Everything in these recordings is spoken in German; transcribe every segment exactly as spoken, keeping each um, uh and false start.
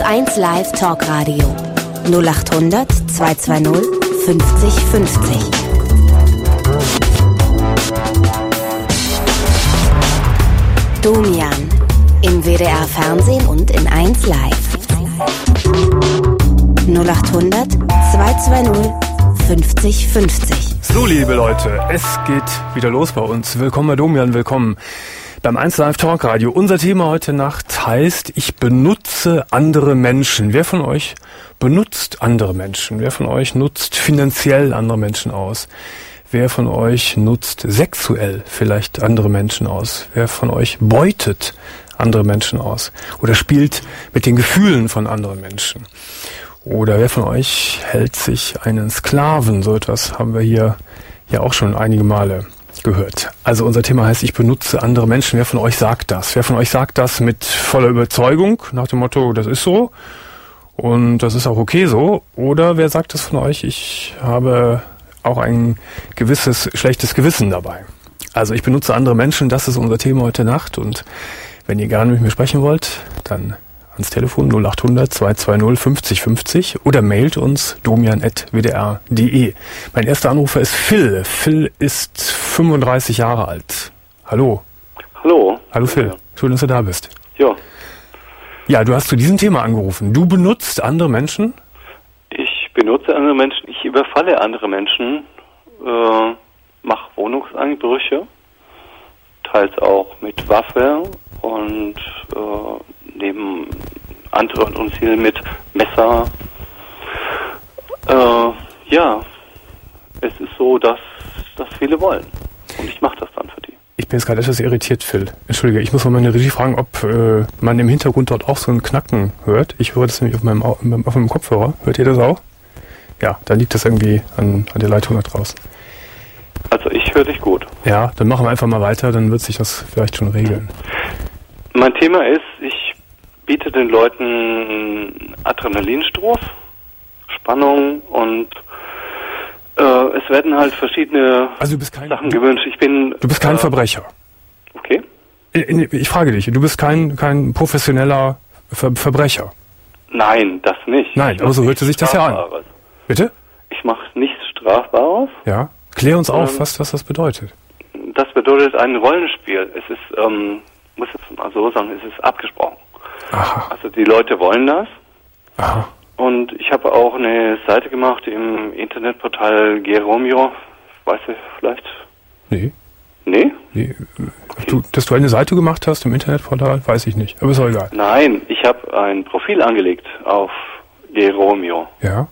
eins Live Talkradio null acht hundert zweihundertzweißig fünfzig fünfzig. Domian im W D R Fernsehen und in eins Live. null acht hundert zweihundertzweißig fünfzig fünfzig. So, liebe Leute, es geht wieder los bei uns. Willkommen bei Domian, willkommen beim eins Live Talkradio. Unser Thema heute Nacht heißt, ich benutze andere Menschen. Wer von euch benutzt andere Menschen? Wer von euch nutzt finanziell andere Menschen aus? Wer von euch nutzt sexuell vielleicht andere Menschen aus? Wer von euch beutet andere Menschen aus? Oder spielt mit den Gefühlen von anderen Menschen? Oder wer von euch hält sich einen Sklaven? So etwas haben wir hier ja auch schon einige Male gehört. Also unser Thema heißt, ich benutze andere Menschen. Wer von euch sagt das? Wer von euch sagt das mit voller Überzeugung, nach dem Motto, das ist so und das ist auch okay so? Oder wer sagt das von euch, ich habe auch ein gewisses schlechtes Gewissen dabei? Also ich benutze andere Menschen, das ist unser Thema heute Nacht. Und wenn ihr gerne mit mir sprechen wollt, dann ans Telefon null acht hundert zweihundertzweißig fünfzig fünfzig oder mailt uns domian at w d r punkt d e. Mein erster Anrufer ist Phil. Phil ist fünfunddreißig Jahre alt. Hallo. Hallo. Hallo Phil. Schön, dass du da bist. Ja. Ja, du hast zu diesem Thema angerufen. Du benutzt andere Menschen? Ich benutze andere Menschen. Ich überfalle andere Menschen, äh, mache Wohnungseinbrüche, teils auch mit Waffe und äh, neben anderen Utensilien mit Messer. Äh, ja, es ist so, dass das viele wollen. Und ich mache das dann für die. Ich bin jetzt gerade etwas irritiert, Phil. Entschuldige, ich muss mal meine Regie fragen, ob äh, man im Hintergrund dort auch so ein Knacken hört. Ich höre das nämlich auf meinem, auf meinem Kopfhörer. Hört ihr das auch? Ja, dann liegt das irgendwie an, an der Leitung da draußen. Also ich höre dich gut. Ja, dann machen wir einfach mal weiter, dann wird sich das vielleicht schon regeln. Mein Thema ist, ich biete den Leuten Adrenalinstoß, Spannung und äh, es werden halt verschiedene also du bist kein, Sachen gewünscht. Ich bin Du bist kein äh, Verbrecher. Okay. Ich, ich frage dich, du bist kein kein professioneller Ver- Verbrecher. Nein, das nicht. Nein, aber so hörte sich das ja an. Bitte? Ich mache nichts Strafbares. Ja. Klär uns auf, ähm, was, was das bedeutet. Das bedeutet ein Rollenspiel. Es ist, ähm, muss jetzt mal so sagen, es ist abgesprochen. Aha. Also die Leute wollen das. Aha. Und ich habe auch eine Seite gemacht im Internetportal Geromeo. Weißt du vielleicht? Nee. Nee? nee. Du, dass du eine Seite gemacht hast im Internetportal, weiß ich nicht. Aber ist auch egal. Nein, ich habe ein Profil angelegt auf Geromeo. Ja.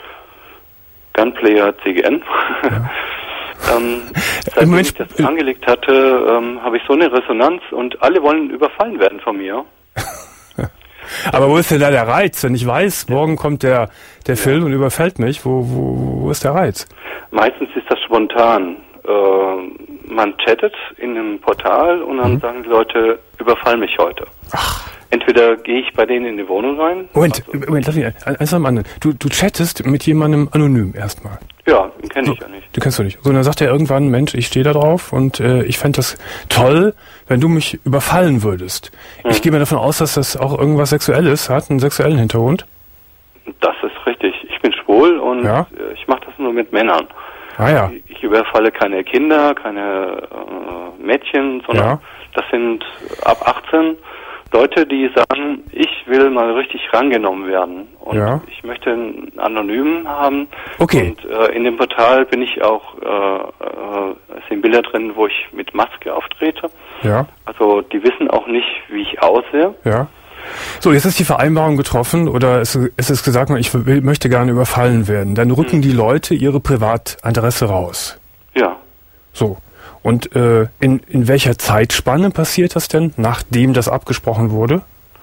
Gunplayer C G N. Ja. ähm, seitdem ich das angelegt hatte, ähm, habe ich so eine Resonanz und alle wollen überfallen werden von mir. Aber wo ist denn da der Reiz? Wenn ich weiß, morgen kommt der der ja. Phil und überfällt mich, wo, wo, wo ist der Reiz? Meistens ist das spontan. Äh, man chattet in einem Portal und dann mhm. sagen die Leute, überfall mich heute. Ach. Entweder gehe ich bei denen in die Wohnung rein. Moment, also, Moment, lass mich eins am anderen. Du, du chattest mit jemandem anonym erstmal. Ja, den kenne ich so, ja nicht. Du kennst du nicht. So, dann sagt er irgendwann, Mensch, ich stehe da drauf und äh, ich fände das toll, wenn du mich überfallen würdest. Hm. Ich gehe mir davon aus, dass das auch irgendwas Sexuelles hat, einen sexuellen Hintergrund. Das ist richtig. Ich bin schwul und ja? ich mache das nur mit Männern. Ah ja. Ich, ich überfalle keine Kinder, keine äh, Mädchen, sondern ja. das sind ab achtzehn Leute, die sagen, ich will mal richtig rangenommen werden und ja. ich möchte einen Anonymen haben. Okay. Und äh, in dem Portal bin ich auch, äh, äh, es sind Bilder drin, wo ich mit Maske auftrete. Ja. Also die wissen auch nicht, wie ich aussehe. Ja. So, jetzt ist die Vereinbarung getroffen oder es, es ist gesagt, ich will, möchte gerne überfallen werden. Dann rücken hm. die Leute ihre Privatadresse raus. Ja. So. Und äh, in, in welcher Zeitspanne passiert das denn, nachdem das abgesprochen wurde?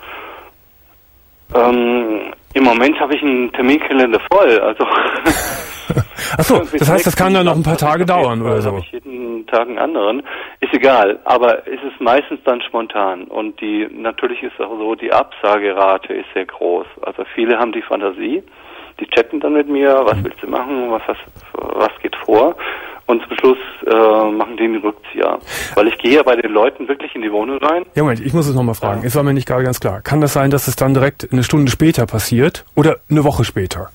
Ähm, im Moment habe ich einen Terminkalender voll, also... Achso, das heißt, das kann dann noch ein paar Tage dauern oder so? Habe ich jeden Tag einen anderen. Ist egal, aber es ist meistens dann spontan. Und die natürlich ist auch so, die Absagerate ist sehr groß. Also viele haben die Fantasie, die chatten dann mit mir, was willst du machen, was, was, was geht vor? Und zum Schluss äh, machen die einen Rückzieher. Weil ich gehe ja bei den Leuten wirklich in die Wohnung rein. Ja, Moment, ich muss es nochmal fragen. Ja. Es war mir nicht gerade ganz klar. Kann das sein, dass es dann direkt eine Stunde später passiert oder eine Woche später?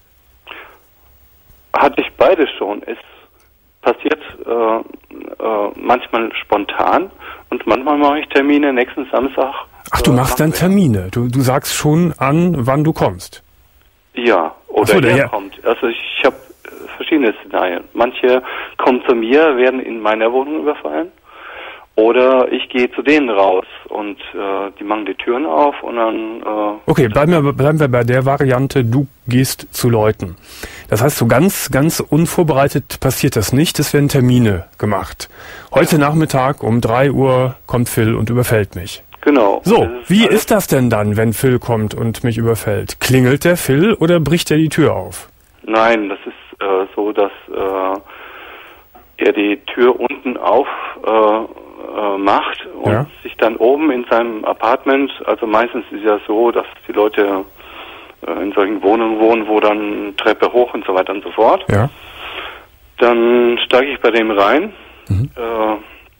Hatte ich beides schon. Es passiert äh, äh, manchmal spontan und manchmal mache ich Termine nächsten Samstag. Ach, du äh, machst dann Termine. Du, du sagst schon an, wann du kommst. Ja, oder so, er ja. kommt. Also ich habe verschiedene Szenarien. Manche kommen zu mir, werden in meiner Wohnung überfallen. Oder ich gehe zu denen raus und äh, die machen die Türen auf und dann... Äh, okay, bleiben wir, bleiben wir bei der Variante, du gehst zu Leuten. Das heißt, so ganz, ganz unvorbereitet passiert das nicht. Es werden Termine gemacht. Heute ja. Nachmittag um drei Uhr kommt Phil und überfällt mich. Genau. So, wie ist das denn dann, wenn Phil kommt und mich überfällt? Klingelt der Phil oder bricht er die Tür auf? Nein, das ist äh, so, dass äh, er die Tür unten auf äh, äh, macht und ja. sich dann oben in seinem Apartment, also meistens ist ja so, dass die Leute äh, in solchen Wohnungen wohnen, wo dann Treppe hoch und so weiter und so fort. Ja. Dann steige ich bei dem rein. Mhm. Äh,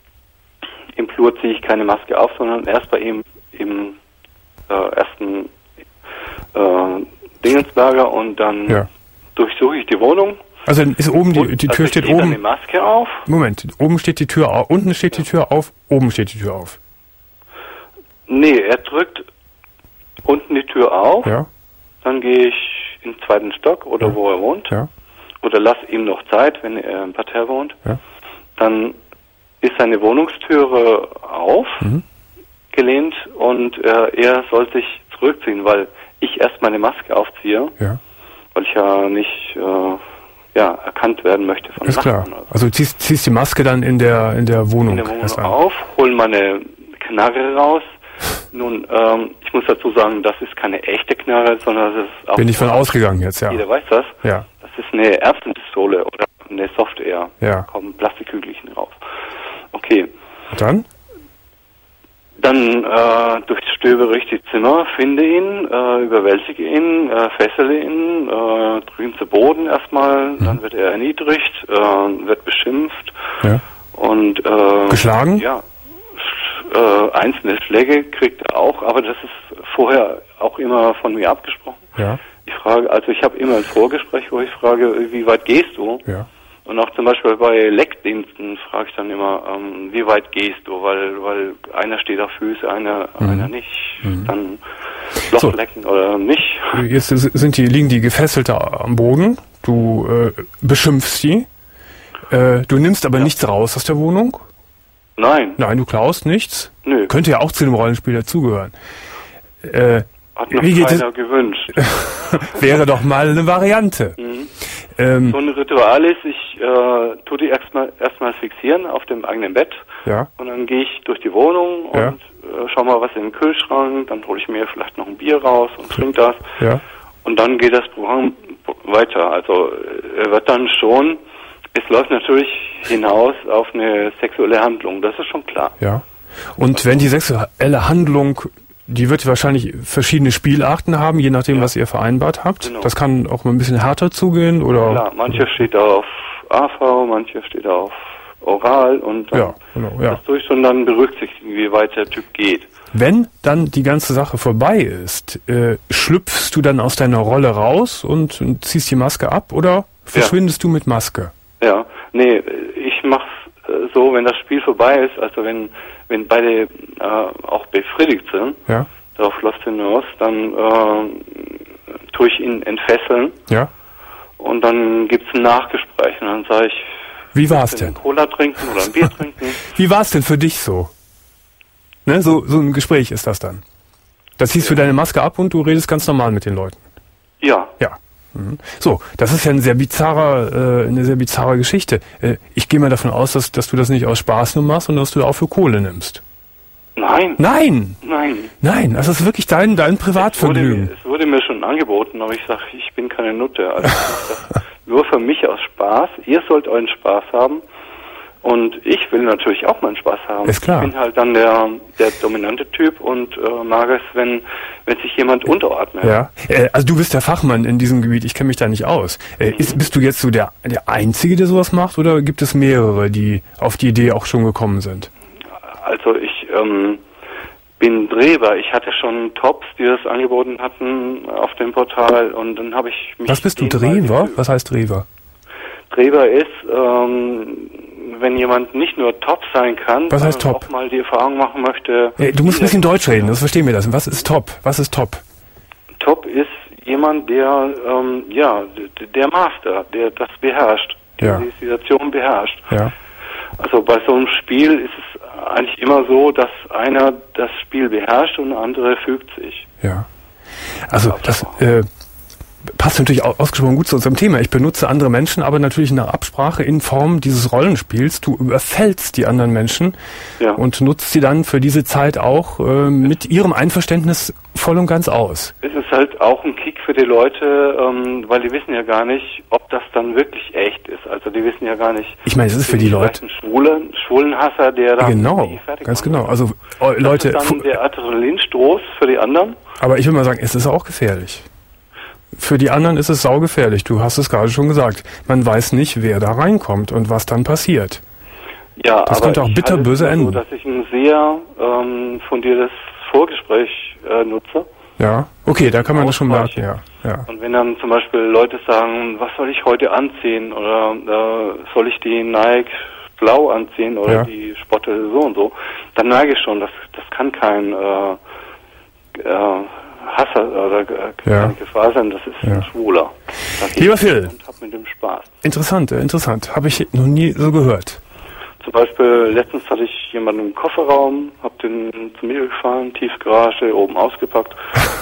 Im Flur ziehe ich keine Maske auf, sondern erst bei ihm im äh, ersten äh, Dingenslager und dann ja. durchsuche ich die Wohnung. Also ist oben die, die Tür also steht ich oben. Dann die Maske auf. Moment, oben steht die Tür auf, unten steht ja. die Tür auf, oben steht die Tür auf. Nee, er drückt unten die Tür auf. Ja. Dann gehe ich im zweiten Stock oder ja. wo er wohnt. Ja. Oder lass ihm noch Zeit, wenn er im Parterre wohnt. Ja. Dann ist seine Wohnungstüre auf, mhm. gelehnt und äh, er soll sich zurückziehen, weil ich erst meine Maske aufziehe, ja. weil ich ja nicht äh, ja, erkannt werden möchte von Ist Nachbarn. klar. Also du ziehst, ziehst die Maske dann in der in der Wohnung, in der Wohnung erst an. auf, hol meine Knarre raus. Nun, ähm, ich muss dazu sagen, das ist keine echte Knarre, sondern das ist auch... Bin ich von ausgegangen jetzt, ja. Jeder weiß das. Ja. Das ist eine Erbsenpistole oder eine Software. Ja. Da kommen Plastikkügelchen raus. Okay. Und dann? Dann äh, durchstöbere ich die Zimmer, finde ihn, äh, überwältige ihn, äh, fessele ihn, äh, drücke ihn zu Boden erstmal, mhm. dann wird er erniedrigt, äh, wird beschimpft. Ja. Und äh, geschlagen? Ja. Äh, einzelne Schläge kriegt er auch, aber das ist vorher auch immer von mir abgesprochen. Ja. Ich frage, also ich habe immer ein Vorgespräch, wo ich frage, wie weit gehst du? Ja. Und auch zum Beispiel bei Leckdiensten frage ich dann immer, ähm, wie weit gehst du? Weil weil einer steht auf Füße, einer mhm. einer nicht. Mhm. Dann Loch so. lecken oder nicht. Jetzt sind die, liegen die gefesselt am Boden. Du äh, beschimpfst die. Äh, du nimmst aber ja. nichts raus aus der Wohnung. Nein. Nein, du klaust nichts. Nö. Könnte ja auch zu dem Rollenspiel dazugehören. Äh, Hat noch wie geht keiner es? gewünscht. Wäre doch mal eine Variante. Mhm. Ähm, so ein Ritual ist, ich äh, tue die erstmal erstmal fixieren auf dem eigenen Bett. Ja. Und dann gehe ich durch die Wohnung und ja. äh, schau mal, was im Kühlschrank. Dann hole ich mir vielleicht noch ein Bier raus und trinke das. Ja. Und dann geht das Programm weiter. Also er wird dann schon... Es läuft natürlich hinaus auf eine sexuelle Handlung, das ist schon klar. Ja. Und wenn die sexuelle Handlung, die wird wahrscheinlich verschiedene Spielarten haben, je nachdem, ja. was ihr vereinbart habt. Genau. Das kann auch mal ein bisschen härter zugehen, oder? Klar, manche steht auf A V, manche steht auf Oral und dann ja, genau, ja. das tue ich schon dann berücksichtigen, wie weit der Typ geht. Wenn dann die ganze Sache vorbei ist, äh, schlüpfst du dann aus deiner Rolle raus und, und ziehst die Maske ab, oder verschwindest ja. du mit Maske? Ja, nee, ich mach's äh, so, wenn das Spiel vorbei ist, also wenn wenn beide äh, auch befriedigt sind, ja. darauf läuft hinaus, dann äh, tue ich ihn entfesseln. Ja. Und dann gibt's ein Nachgespräch und dann sage ich, wie war's denn? Cola trinken oder ein Bier trinken. Wie war's denn für dich so? Ne, so so ein Gespräch ist das dann. Da ziehst du deine Maske ab und du redest ganz normal mit den Leuten. Ja. Ja. So, das ist ja ein sehr bizarrer, äh, eine sehr bizarre Geschichte. Äh, ich gehe mal davon aus, dass, dass du das nicht aus Spaß nur machst, sondern dass du auch für Kohle nimmst. Nein. Nein. Nein. Nein, das ist wirklich dein, dein Privatvergnügen. Es wurde, es wurde mir schon angeboten, aber ich sage, ich bin keine Nutte. Also ich sag, nur für mich aus Spaß. Ihr sollt euren Spaß haben. Und ich will natürlich auch meinen Spaß haben. Ist klar. Ich bin halt dann der, der dominante Typ und äh, mag es, wenn, wenn sich jemand unterordnet. Ja, äh, also du bist der Fachmann in diesem Gebiet, ich kenne mich da nicht aus. Äh, ist, bist du jetzt so der, der Einzige, der sowas macht, oder gibt es mehrere, die auf die Idee auch schon gekommen sind? Also ich ähm, bin Dreber. Ich hatte schon Tops, die das angeboten hatten auf dem Portal, und dann habe ich mich... Was bist du, Dreber? Was heißt Dreber? Dreber ist, ähm, wenn jemand nicht nur top sein kann, was heißt sondern top? auch mal die Erfahrung machen möchte... Hey, du musst ein bisschen Deutsch reden, das verstehen wir das. Was ist top? Was ist top? Top ist jemand, der, ähm, ja, der Master, der das beherrscht, der ja. die Situation beherrscht. Ja. Also bei so einem Spiel ist es eigentlich immer so, dass einer das Spiel beherrscht und der andere fügt sich. Ja. Also das äh, passt natürlich ausgesprochen gut zu unserem Thema. Ich benutze andere Menschen, aber natürlich in der Absprache in Form dieses Rollenspiels. Du überfällst die anderen Menschen ja. und nutzt sie dann für diese Zeit auch äh, mit ihrem Einverständnis voll und ganz aus. Es ist halt auch ein Kick für die Leute, ähm, weil die wissen ja gar nicht, ob das dann wirklich echt ist. Also die wissen ja gar nicht... Ich meine, es ist für die Leute... Ein Schwule, Schwulenhasser, der dann... Genau, ganz genau. Also äh, Leute... Das ist dann der Adrenalinstoß für die anderen. Aber ich will mal sagen, es ist auch gefährlich. Für die anderen ist es saugefährlich. Du hast es gerade schon gesagt. Man weiß nicht, wer da reinkommt und was dann passiert. Ja, das aber könnte auch bitterböse enden. So, dass ich ein sehr ähm, fundiertes Vorgespräch äh, nutze. Ja, okay, da kann man das schon merken, ja, ja. Und wenn dann zum Beispiel Leute sagen, was soll ich heute anziehen, oder äh, soll ich die Nike blau anziehen oder ja. die Spotte so und so, dann merke ich schon, das, das kann kein äh, äh, Hasser oder äh, keine ja. Gefahr sein, das ist ja. ein Schwuler. Lieber Phil, und hab mit dem Spaß. Interessant, interessant, habe ich noch nie so gehört. Zum Beispiel, letztens hatte ich jemanden im Kofferraum, hab den zu mir gefahren, Tiefgarage, oben ausgepackt.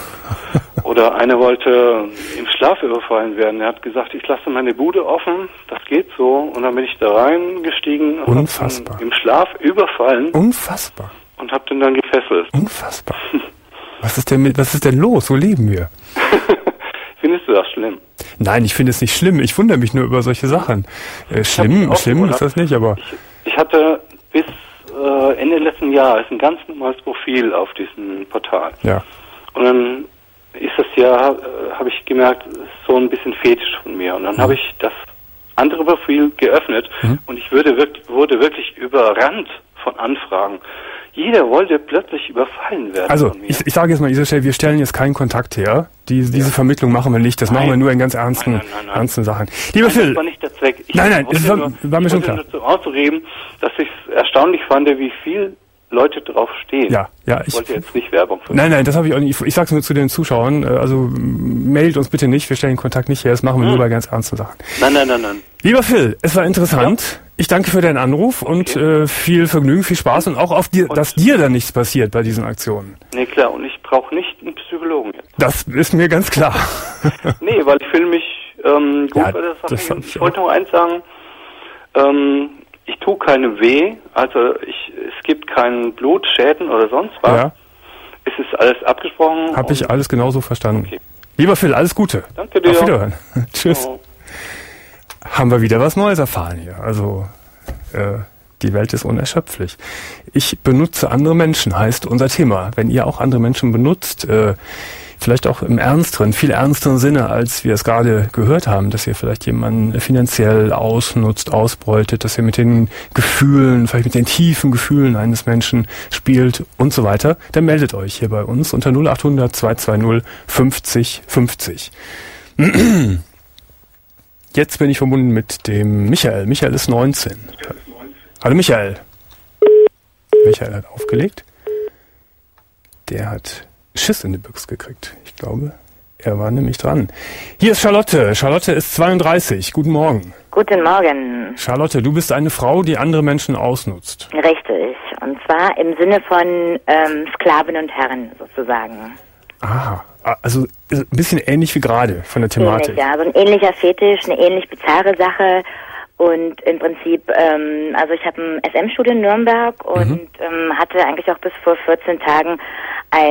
Oder einer wollte im Schlaf überfallen werden. Er hat gesagt, ich lasse meine Bude offen, das geht so. Und dann bin ich da reingestiegen und Unfassbar. hab ihn im Schlaf überfallen. Unfassbar. Und hab den dann gefesselt. Unfassbar. Was ist denn mit, was ist denn los? Wo leben wir? Findest du das schlimm? Nein, ich finde es nicht schlimm. Ich wundere mich nur über solche Sachen. Äh, schlimm, schlimm ist das nicht, aber... Ich, ich hatte bis äh, Ende letzten Jahres ein ganz normales Profil auf diesem Portal. Ja. Und dann ist das ja, äh, habe ich gemerkt, so ein bisschen fetisch von mir. Und dann mhm. habe ich das andere Profil geöffnet mhm. und ich würde wirklich, wurde wirklich überrannt von Anfragen. Jeder wollte plötzlich überfallen werden. Also, von mir. ich, ich sage jetzt mal, Isa Stelle, wir stellen jetzt keinen Kontakt her. Die, diese ja. Vermittlung machen wir nicht. Das nein. machen wir nur in ganz ernsten, nein, nein, nein, ernsten Sachen. Lieber nein, Phil. Das war nicht der Zweck. Ich nein, nein, das war, nur, war mir schon klar. Ich wollte nur auszureden, dass ich es erstaunlich fand, wie viel Leute drauf stehen. Ja, ja. Ich, ich wollte jetzt nicht Werbung für Nein, nein, das habe ich auch nicht. Ich, ich sage es nur zu den Zuschauern. Also meldet uns bitte nicht. Wir stellen Kontakt nicht her. Das machen wir hm. nur bei ganz ernsten Sachen. Nein, nein, nein, nein. Lieber Phil, es war interessant. Ja. Ich danke für deinen Anruf okay. und äh, viel Vergnügen, viel Spaß und auch auf dir, und dass dir da nichts passiert bei diesen Aktionen. Nee, klar. Und ich brauche nicht einen Psychologen jetzt. Das ist mir ganz klar. Nee, weil ich fühle mich ähm, gut ja, bei der Sache. Das ich ich wollte nur eins sagen. Ähm, ich tue keinem weh. Also ich, es gibt keinen Blutschäden oder sonst was. Ja. Es ist alles abgesprochen. Habe ich alles genauso verstanden. Okay. Lieber Phil, alles Gute. Danke dir. Auf Wiederhören. Tschüss. Oh. Haben wir wieder was Neues erfahren hier. Also äh, die Welt ist unerschöpflich. Ich benutze andere Menschen, heißt unser Thema. Wenn ihr auch andere Menschen benutzt, äh, vielleicht auch im ernsteren, viel ernsteren Sinne, als wir es gerade gehört haben, dass ihr vielleicht jemanden finanziell ausnutzt, ausbeutet, dass ihr mit den Gefühlen, vielleicht mit den tiefen Gefühlen eines Menschen spielt und so weiter, dann meldet euch hier bei uns unter null acht hundert zwei zwei null fünfzig fünfzig. Jetzt bin ich verbunden mit dem Michael. Michael ist neunzehn. Hallo Michael. Michael hat aufgelegt. Der hat Schiss in die Büchse gekriegt. Ich glaube, er war nämlich dran. Hier ist Charlotte. Charlotte ist zweiunddreißig. Guten Morgen. Guten Morgen. Charlotte, du bist eine Frau, die andere Menschen ausnutzt. Richtig. Und zwar im Sinne von ähm, Sklaven und Herren sozusagen. Aha. Also ein bisschen ähnlich wie gerade von der Thematik. Ähnlich, ja. Also ein ähnlicher Fetisch, eine ähnlich bizarre Sache. Und im Prinzip, ähm, also ich habe ein S M-Studio in Nürnberg und mhm. ähm, hatte eigentlich auch bis vor vierzehn Tagen ein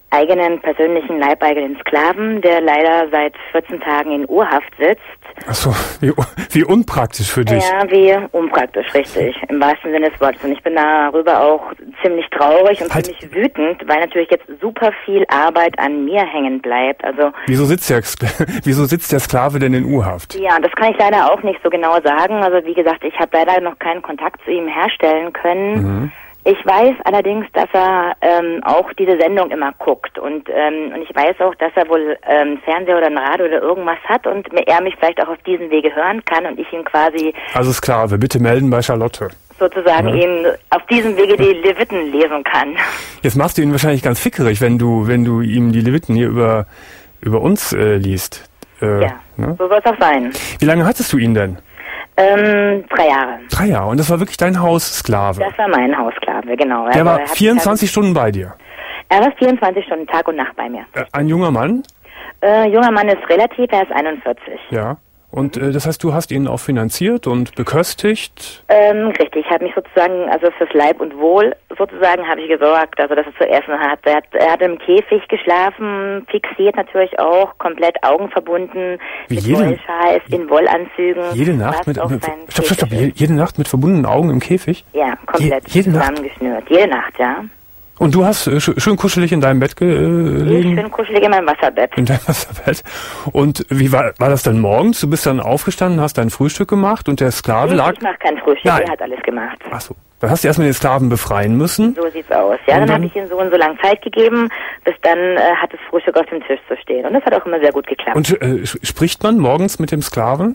eigenen persönlichen leibeigenen Sklaven, der leider seit vierzehn Tagen in Urhaft sitzt. Ach so, wie, wie unpraktisch für dich. Ja, wie unpraktisch, richtig, im wahrsten Sinne des Wortes. Und ich bin darüber auch ziemlich traurig und halt. ziemlich wütend, weil natürlich jetzt super viel Arbeit an mir hängen bleibt. Also Wieso sitzt der, wieso sitzt der Sklave denn in U-Haft? Ja, das kann ich leider auch nicht so genau sagen. Also wie gesagt, ich habe leider noch keinen Kontakt zu ihm herstellen können. Mhm. Ich weiß allerdings, dass er ähm, auch diese Sendung immer guckt und ähm, und ich weiß auch, dass er wohl ähm, Fernseher oder ein Radio oder irgendwas hat und er mich vielleicht auch auf diesem Wege hören kann und ich ihm quasi... Also Sklave, bitte melden bei Charlotte. Sozusagen ja. ihm auf diesem Wege die Leviten lesen kann. Jetzt machst du ihn wahrscheinlich ganz fickerig, wenn du wenn du ihm die Leviten hier über, über uns äh, liest. Äh, ja, ne? So soll es auch sein. Wie lange hattest du ihn denn? Ähm, drei Jahre. Drei Jahre. Und das war wirklich dein Haussklave? Das war mein Haussklave, genau. Der also, war vierundzwanzig Stunden bei dir? Er war vierundzwanzig Stunden Tag und Nacht bei mir. Äh, ein junger Mann? Äh, junger Mann ist relativ, er ist einundvierzig. Ja. Und äh, das heißt, du hast ihn auch finanziert und beköstigt? Ähm, richtig, ich habe mich sozusagen, also fürs Leib und Wohl sozusagen habe ich gesorgt, also dass er zuerst mal hat, er hat, er hat im Käfig geschlafen, fixiert natürlich auch, komplett Augen verbunden, Wie mit jede, Wollscheiß, in Wollanzügen. Jede Nacht mit, mit stopp, stopp, stopp, jede Nacht mit verbundenen Augen im Käfig? Ja, komplett Je, jede zusammengeschnürt, jede Nacht, ja. Und du hast äh, schön kuschelig in deinem Bett gelegen? Ich schön kuschelig in meinem Wasserbett. In deinem Wasserbett. Und wie war, war das dann morgens? Du bist dann aufgestanden, hast dein Frühstück gemacht und der Sklave ich, lag... Ich mach kein Frühstück, Nein. er hat alles gemacht. Ach so. Dann hast du erstmal den Sklaven befreien müssen. So sieht's aus. Ja, und dann, dann habe ich ihm so und so lange Zeit gegeben, bis dann äh, hat das Frühstück auf dem Tisch zu stehen. Und das hat auch immer sehr gut geklappt. Und äh, spricht man morgens mit dem Sklaven?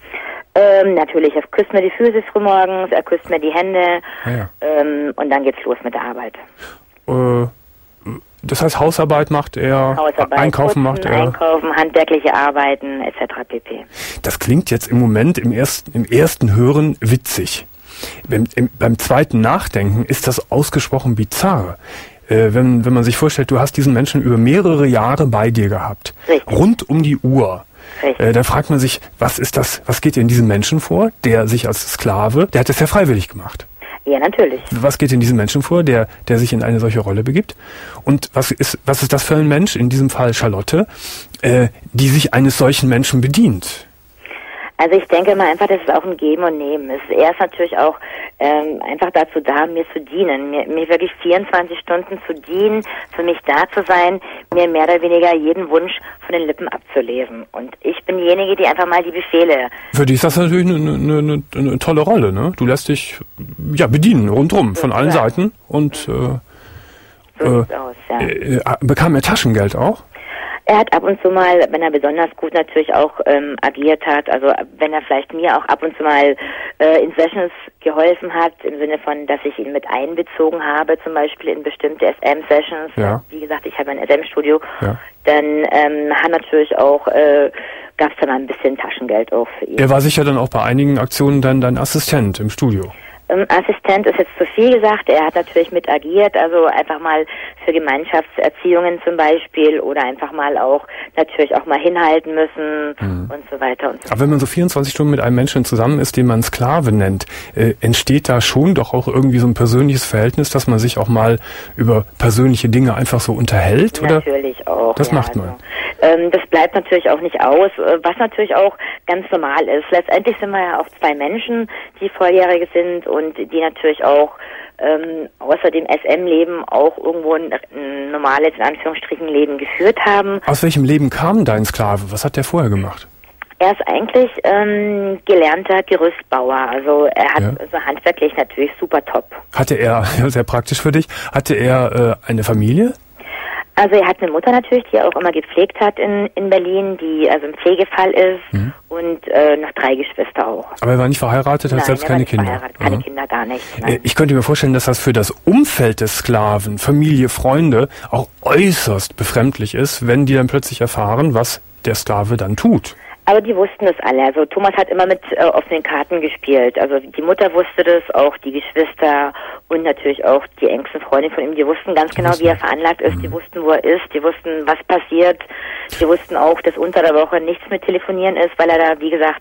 Ähm, natürlich. Er küsst mir die Füße frühmorgens, er küsst mir die Hände. Ah, ja. ähm, und dann geht's los mit der Arbeit. Äh... Das heißt, Hausarbeit macht er, Hausarbeit, Einkaufen putzen, macht er. Einkaufen, handwerkliche Arbeiten et cetera pp. Das klingt jetzt im Moment im ersten, im ersten Hören witzig. Beim, im, beim zweiten Nachdenken ist das ausgesprochen bizarr. Äh, wenn, wenn man sich vorstellt, du hast diesen Menschen über mehrere Jahre bei dir gehabt. Richtig. Rund um die Uhr. Richtig. Äh, da fragt man sich, was ist das, was geht in diesem Menschen vor, der sich als Sklave, der hat das ja freiwillig gemacht. Ja, natürlich. Was geht in diesem Menschen vor, der, der sich in eine solche Rolle begibt? Und was ist, was ist das für ein Mensch, in diesem Fall Charlotte, äh, die sich eines solchen Menschen bedient? Also ich denke mal einfach, das ist auch ein Geben und Nehmen. Es ist erst natürlich auch ähm, einfach dazu da, mir zu dienen, mir, mir wirklich vierundzwanzig Stunden zu dienen, für mich da zu sein, mir mehr oder weniger jeden Wunsch von den Lippen abzulesen. Und ich bin diejenige, die einfach mal die Befehle... Für dich ist das natürlich eine, eine, eine, eine tolle Rolle, ne? Du lässt dich ja bedienen, rundrum, von allen Seiten. Und so äh, sieht's aus, ja. äh, bekam er Taschengeld auch? Er hat ab und zu mal, wenn er besonders gut natürlich auch ähm, agiert hat, also wenn er vielleicht mir auch ab und zu mal äh, in Sessions geholfen hat, im Sinne von, dass ich ihn mit einbezogen habe, zum Beispiel in bestimmte S M-Sessions. Ja. Wie gesagt, ich habe ein S M-Studio. Ja. Dann ähm, hat natürlich auch, äh, gab es dann mal ein bisschen Taschengeld auch für ihn. Er war sicher dann auch bei einigen Aktionen dann dein Assistent im Studio. Ähm, Assistent ist jetzt zu viel gesagt. Er hat natürlich mit agiert, also einfach mal für Gemeinschaftserziehungen zum Beispiel oder einfach mal auch natürlich auch mal hinhalten müssen mhm. und so weiter und so fort. Aber wenn man so vierundzwanzig Stunden mit einem Menschen zusammen ist, den man Sklave nennt, äh, entsteht da schon doch auch irgendwie so ein persönliches Verhältnis, dass man sich auch mal über persönliche Dinge einfach so unterhält? Oder? Natürlich auch. Das ja, macht man. Also, ähm, das bleibt natürlich auch nicht aus, was natürlich auch ganz normal ist. Letztendlich sind wir ja auch zwei Menschen, die Volljährige sind und die natürlich auch ähm, außer dem S M-Leben auch irgendwo ein, ein normales, in Anführungsstrichen, Leben geführt haben. Aus welchem Leben kam dein Sklave? Was hat der vorher gemacht? Er ist eigentlich ähm, gelernter Gerüstbauer, also er hat ja. also handwerklich natürlich super top. Hatte er, sehr praktisch für dich, hatte er äh, eine Familie? Also er hat eine Mutter natürlich, die er auch immer gepflegt hat in, in Berlin, die also im Pflegefall ist mhm. und äh, noch drei Geschwister auch. Aber er war nicht verheiratet, hat Nein, selbst er keine war nicht Kinder? Verheiratet, keine mhm. Kinder, gar nicht. Nein. Ich könnte mir vorstellen, dass das für das Umfeld des Sklaven, Familie, Freunde auch äußerst befremdlich ist, wenn die dann plötzlich erfahren, was der Sklave dann tut. Aber die wussten es alle. Also Thomas hat immer mit äh, offenen Karten gespielt. Also die Mutter wusste das, auch die Geschwister und natürlich auch die engsten Freunde von ihm. Die wussten ganz genau, wie er veranlagt ist. Mhm. Die wussten, wo er ist. Die wussten, was passiert. Die wussten auch, dass unter der Woche nichts mit Telefonieren ist, weil er da, wie gesagt,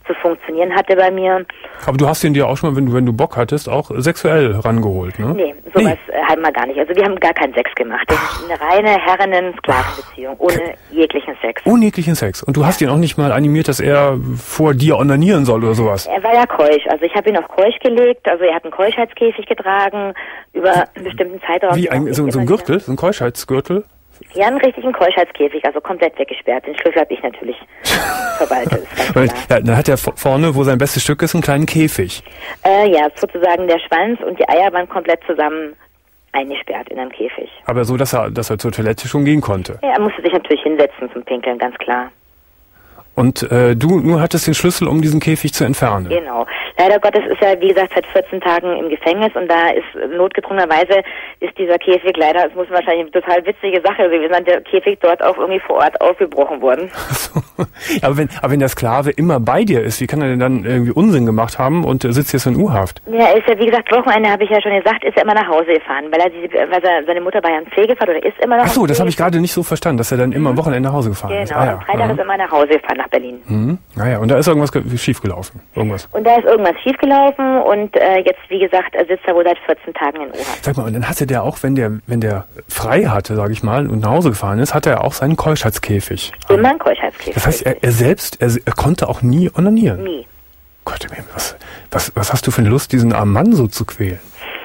zu funktionieren hatte bei mir. Aber du hast ihn dir auch schon mal, wenn du, wenn du Bock hattest, auch sexuell rangeholt, ne? Nee, sowas nee. haben wir gar nicht. Also wir haben gar keinen Sex gemacht. Das ist eine reine Herrinnen-Sklavenbeziehung, ohne jeglichen Sex. Ohne jeglichen Sex. Und du hast ihn auch nicht mal animiert, dass er vor dir onanieren soll oder sowas? Er war ja keusch. Also ich habe ihn auf keusch gelegt. Also er hat einen Keuschheitskäfig getragen über einen bestimmten Zeitraum. Wie, ein, so, so ein Gürtel? So ein Keuschheitsgürtel? Ja, einen richtigen Keuschheitskäfig, also komplett weggesperrt. Den Schlüssel habe ich natürlich verwaltet. Ja, dann hat er vorne, wo sein bestes Stück ist, einen kleinen Käfig. Äh, ja, sozusagen der Schwanz und die Eier waren komplett zusammen eingesperrt in einem Käfig. Aber so, dass er, dass er zur Toilette schon gehen konnte? Ja, er musste sich natürlich hinsetzen zum Pinkeln, ganz klar. Und äh, du, du hattest den Schlüssel, um diesen Käfig zu entfernen? Genau. Leider Gottes ist er, wie gesagt, seit vierzehn Tagen im Gefängnis und da ist notgedrungenerweise ist dieser Käfig leider, es muss wahrscheinlich eine total witzige Sache gewesen sein, der Käfig dort auch irgendwie vor Ort aufgebrochen worden. So. Aber wenn, aber wenn der Sklave immer bei dir ist, wie kann er denn dann irgendwie Unsinn gemacht haben und sitzt jetzt in U-Haft? Ja, er ist ja, wie gesagt, Wochenende, habe ich ja schon gesagt, ist er immer nach Hause gefahren, weil er, die, weil er seine Mutter war ja in Pflegefahrt oder ist immer nach Hause. Ach so, das habe ich gerade nicht so verstanden, dass er dann immer am Wochenende nach Hause gefahren genau, ist. Genau, ah, ja. am Freitag mhm. ist er immer nach Hause gefahren, nach Berlin. Mhm. Naja, und da ist irgendwas schiefgelaufen. Irgendwas. Und da ist irgendwas schiefgelaufen und äh, jetzt, wie gesagt, er sitzt er wohl seit vierzehn Tagen in U-Haft. Sag mal, und dann hatte der auch, wenn der, wenn der frei hatte, sage ich mal, und nach Hause gefahren ist, hatte er auch seinen Keuschheitskäfig. Immer einen Keuschheitskäfig. Das heißt, er, er selbst, er, er konnte auch nie onanieren. Nie. Gott, was, was, was hast du für eine Lust, diesen armen Mann so zu quälen?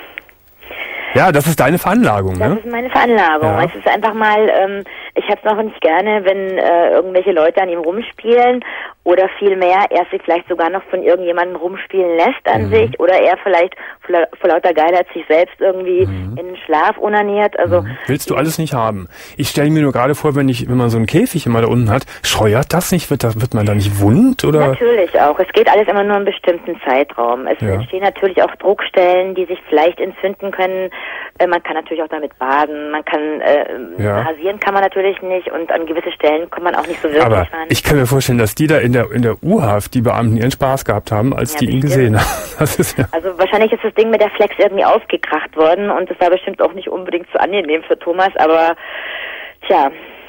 Ja, das ist deine Veranlagung, ne? Das ist meine Veranlagung. Ja. Es ist einfach mal, ähm, ich habe es noch nicht gerne, wenn äh, irgendwelche Leute an ihm rumspielen oder vielmehr er sich vielleicht sogar noch von irgendjemandem rumspielen lässt an mhm. sich oder er vielleicht vor, vor lauter Geilheit sich selbst irgendwie mhm. in den Schlaf onaniert. Also mhm. Willst du alles nicht haben? Ich stelle mir nur gerade vor, wenn ich, wenn man so einen Käfig immer da unten hat, scheuert das nicht? Wird, das, wird man da nicht wund? Oder? Natürlich auch. Es geht alles immer nur einen bestimmten Zeitraum. Es ja. entstehen natürlich auch Druckstellen, die sich vielleicht entzünden können. Man kann natürlich auch damit baden, man kann äh, ja. rasieren kann man natürlich nicht und an gewisse Stellen kommt man auch nicht so wirklich Aber ran. Ich kann mir vorstellen, dass die da in der in der U-Haft, die Beamten, ihren Spaß gehabt haben, als ja, die ihn gesehen haben. Das ist ja also wahrscheinlich ist das Ding mit der Flex irgendwie aufgekracht worden und das war bestimmt auch nicht unbedingt so angenehm für Thomas, aber tja,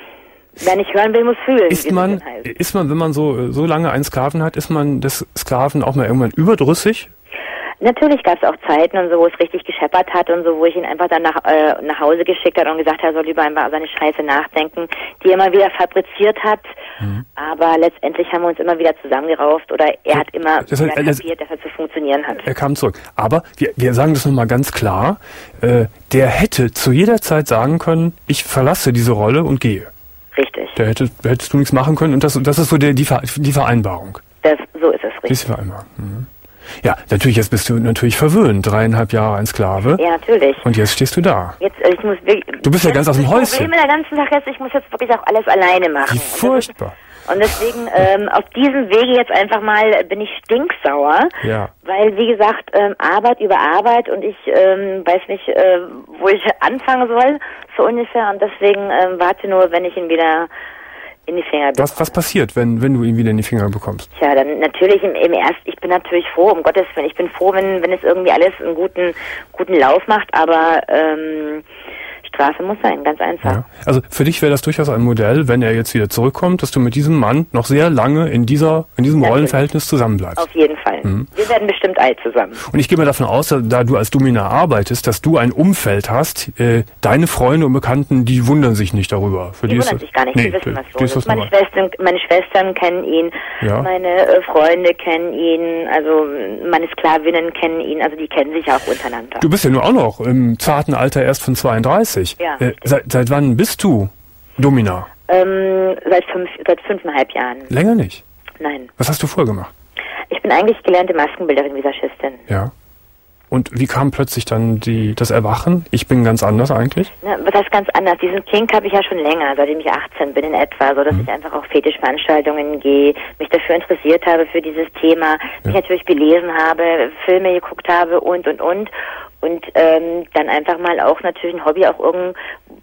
wer nicht hören will, muss fühlen. Ist man, ist man, wenn man so so lange einen Sklaven hat, ist man des Sklaven auch mal irgendwann überdrüssig? Natürlich gab es auch Zeiten und so, wo es richtig gescheppert hat und so, wo ich ihn einfach dann nach, äh, nach Hause geschickt habe und gesagt habe, er soll lieber einfach seine Scheiße nachdenken, die er immer wieder fabriziert hat. Mhm. Aber letztendlich haben wir uns immer wieder zusammengerauft oder er hat immer das heißt, wieder kapiert, dass er zu funktionieren hat. Er kam zurück. Aber wir, wir sagen das nochmal ganz klar, äh, der hätte zu jeder Zeit sagen können, ich verlasse diese Rolle und gehe. Richtig. Da hätte, hättest du nichts machen können und das, das ist so der, die, die Vereinbarung. Das, so ist es richtig. Die Vereinbarung. Mhm. Ja, natürlich, jetzt bist du natürlich verwöhnt. Dreieinhalb Jahre ein Sklave. Ja, natürlich. Und jetzt stehst du da. Jetzt, ich muss wirklich, du bist ja ganz aus dem Häuschen. Das Problem der ganzen Sache ist, ich muss jetzt wirklich auch alles alleine machen. Wie furchtbar. Und deswegen, ähm, auf diesem Wege jetzt einfach mal bin ich stinksauer. Ja. Weil, wie gesagt, ähm, Arbeit über Arbeit und ich ähm, weiß nicht, äh, wo ich anfangen soll, so ungefähr. Und deswegen ähm, warte nur, wenn ich ihn wieder in die Finger bekomme. Was, was passiert, wenn, wenn du ihn wieder in die Finger bekommst? Tja, dann natürlich im, im Erst, ich bin natürlich froh, um Gottes Willen, ich bin froh, wenn, wenn es irgendwie alles einen guten, guten Lauf macht, aber ähm, Strafe muss sein, ganz einfach. Ja. Also für dich wäre das durchaus ein Modell, wenn er jetzt wieder zurückkommt, dass du mit diesem Mann noch sehr lange in dieser, in diesem Natürlich. Rollenverhältnis zusammenbleibst. Auf jeden Fall. Mhm. Wir werden bestimmt alt zusammen. Und ich gehe mal davon aus, da du als Domina arbeitest, dass du ein Umfeld hast, äh, deine Freunde und Bekannten, die wundern sich nicht darüber. Für die, die wundern sich gar nicht, nee, die wissen, was die, los ist. Meine Schwestern, meine Schwestern kennen ihn, ja. meine äh, Freunde kennen ihn, also meine Sklavinnen kennen ihn, also die kennen sich auch untereinander. Du bist ja nur auch noch im zarten Alter erst von zweiunddreißig. Ja. Äh, seit, seit wann bist du Domina? Ähm, seit fünf, seit fünfeinhalb Jahren. Länger nicht? Nein. Was hast du vorher gemacht? Ich bin eigentlich gelernte Maskenbilderin, Visagistin. Ja. Und wie kam plötzlich dann die, das Erwachen? Ich bin ganz anders eigentlich? Na, was heißt ganz anders? Diesen Kink habe ich ja schon länger, seitdem ich achtzehn bin in etwa, so dass mhm. ich einfach auf Fetischveranstaltungen gehe, mich dafür interessiert habe für dieses Thema, ja. mich natürlich belesen habe, Filme geguckt habe und, und, und. Und ähm, dann einfach mal auch natürlich ein Hobby auch irgend,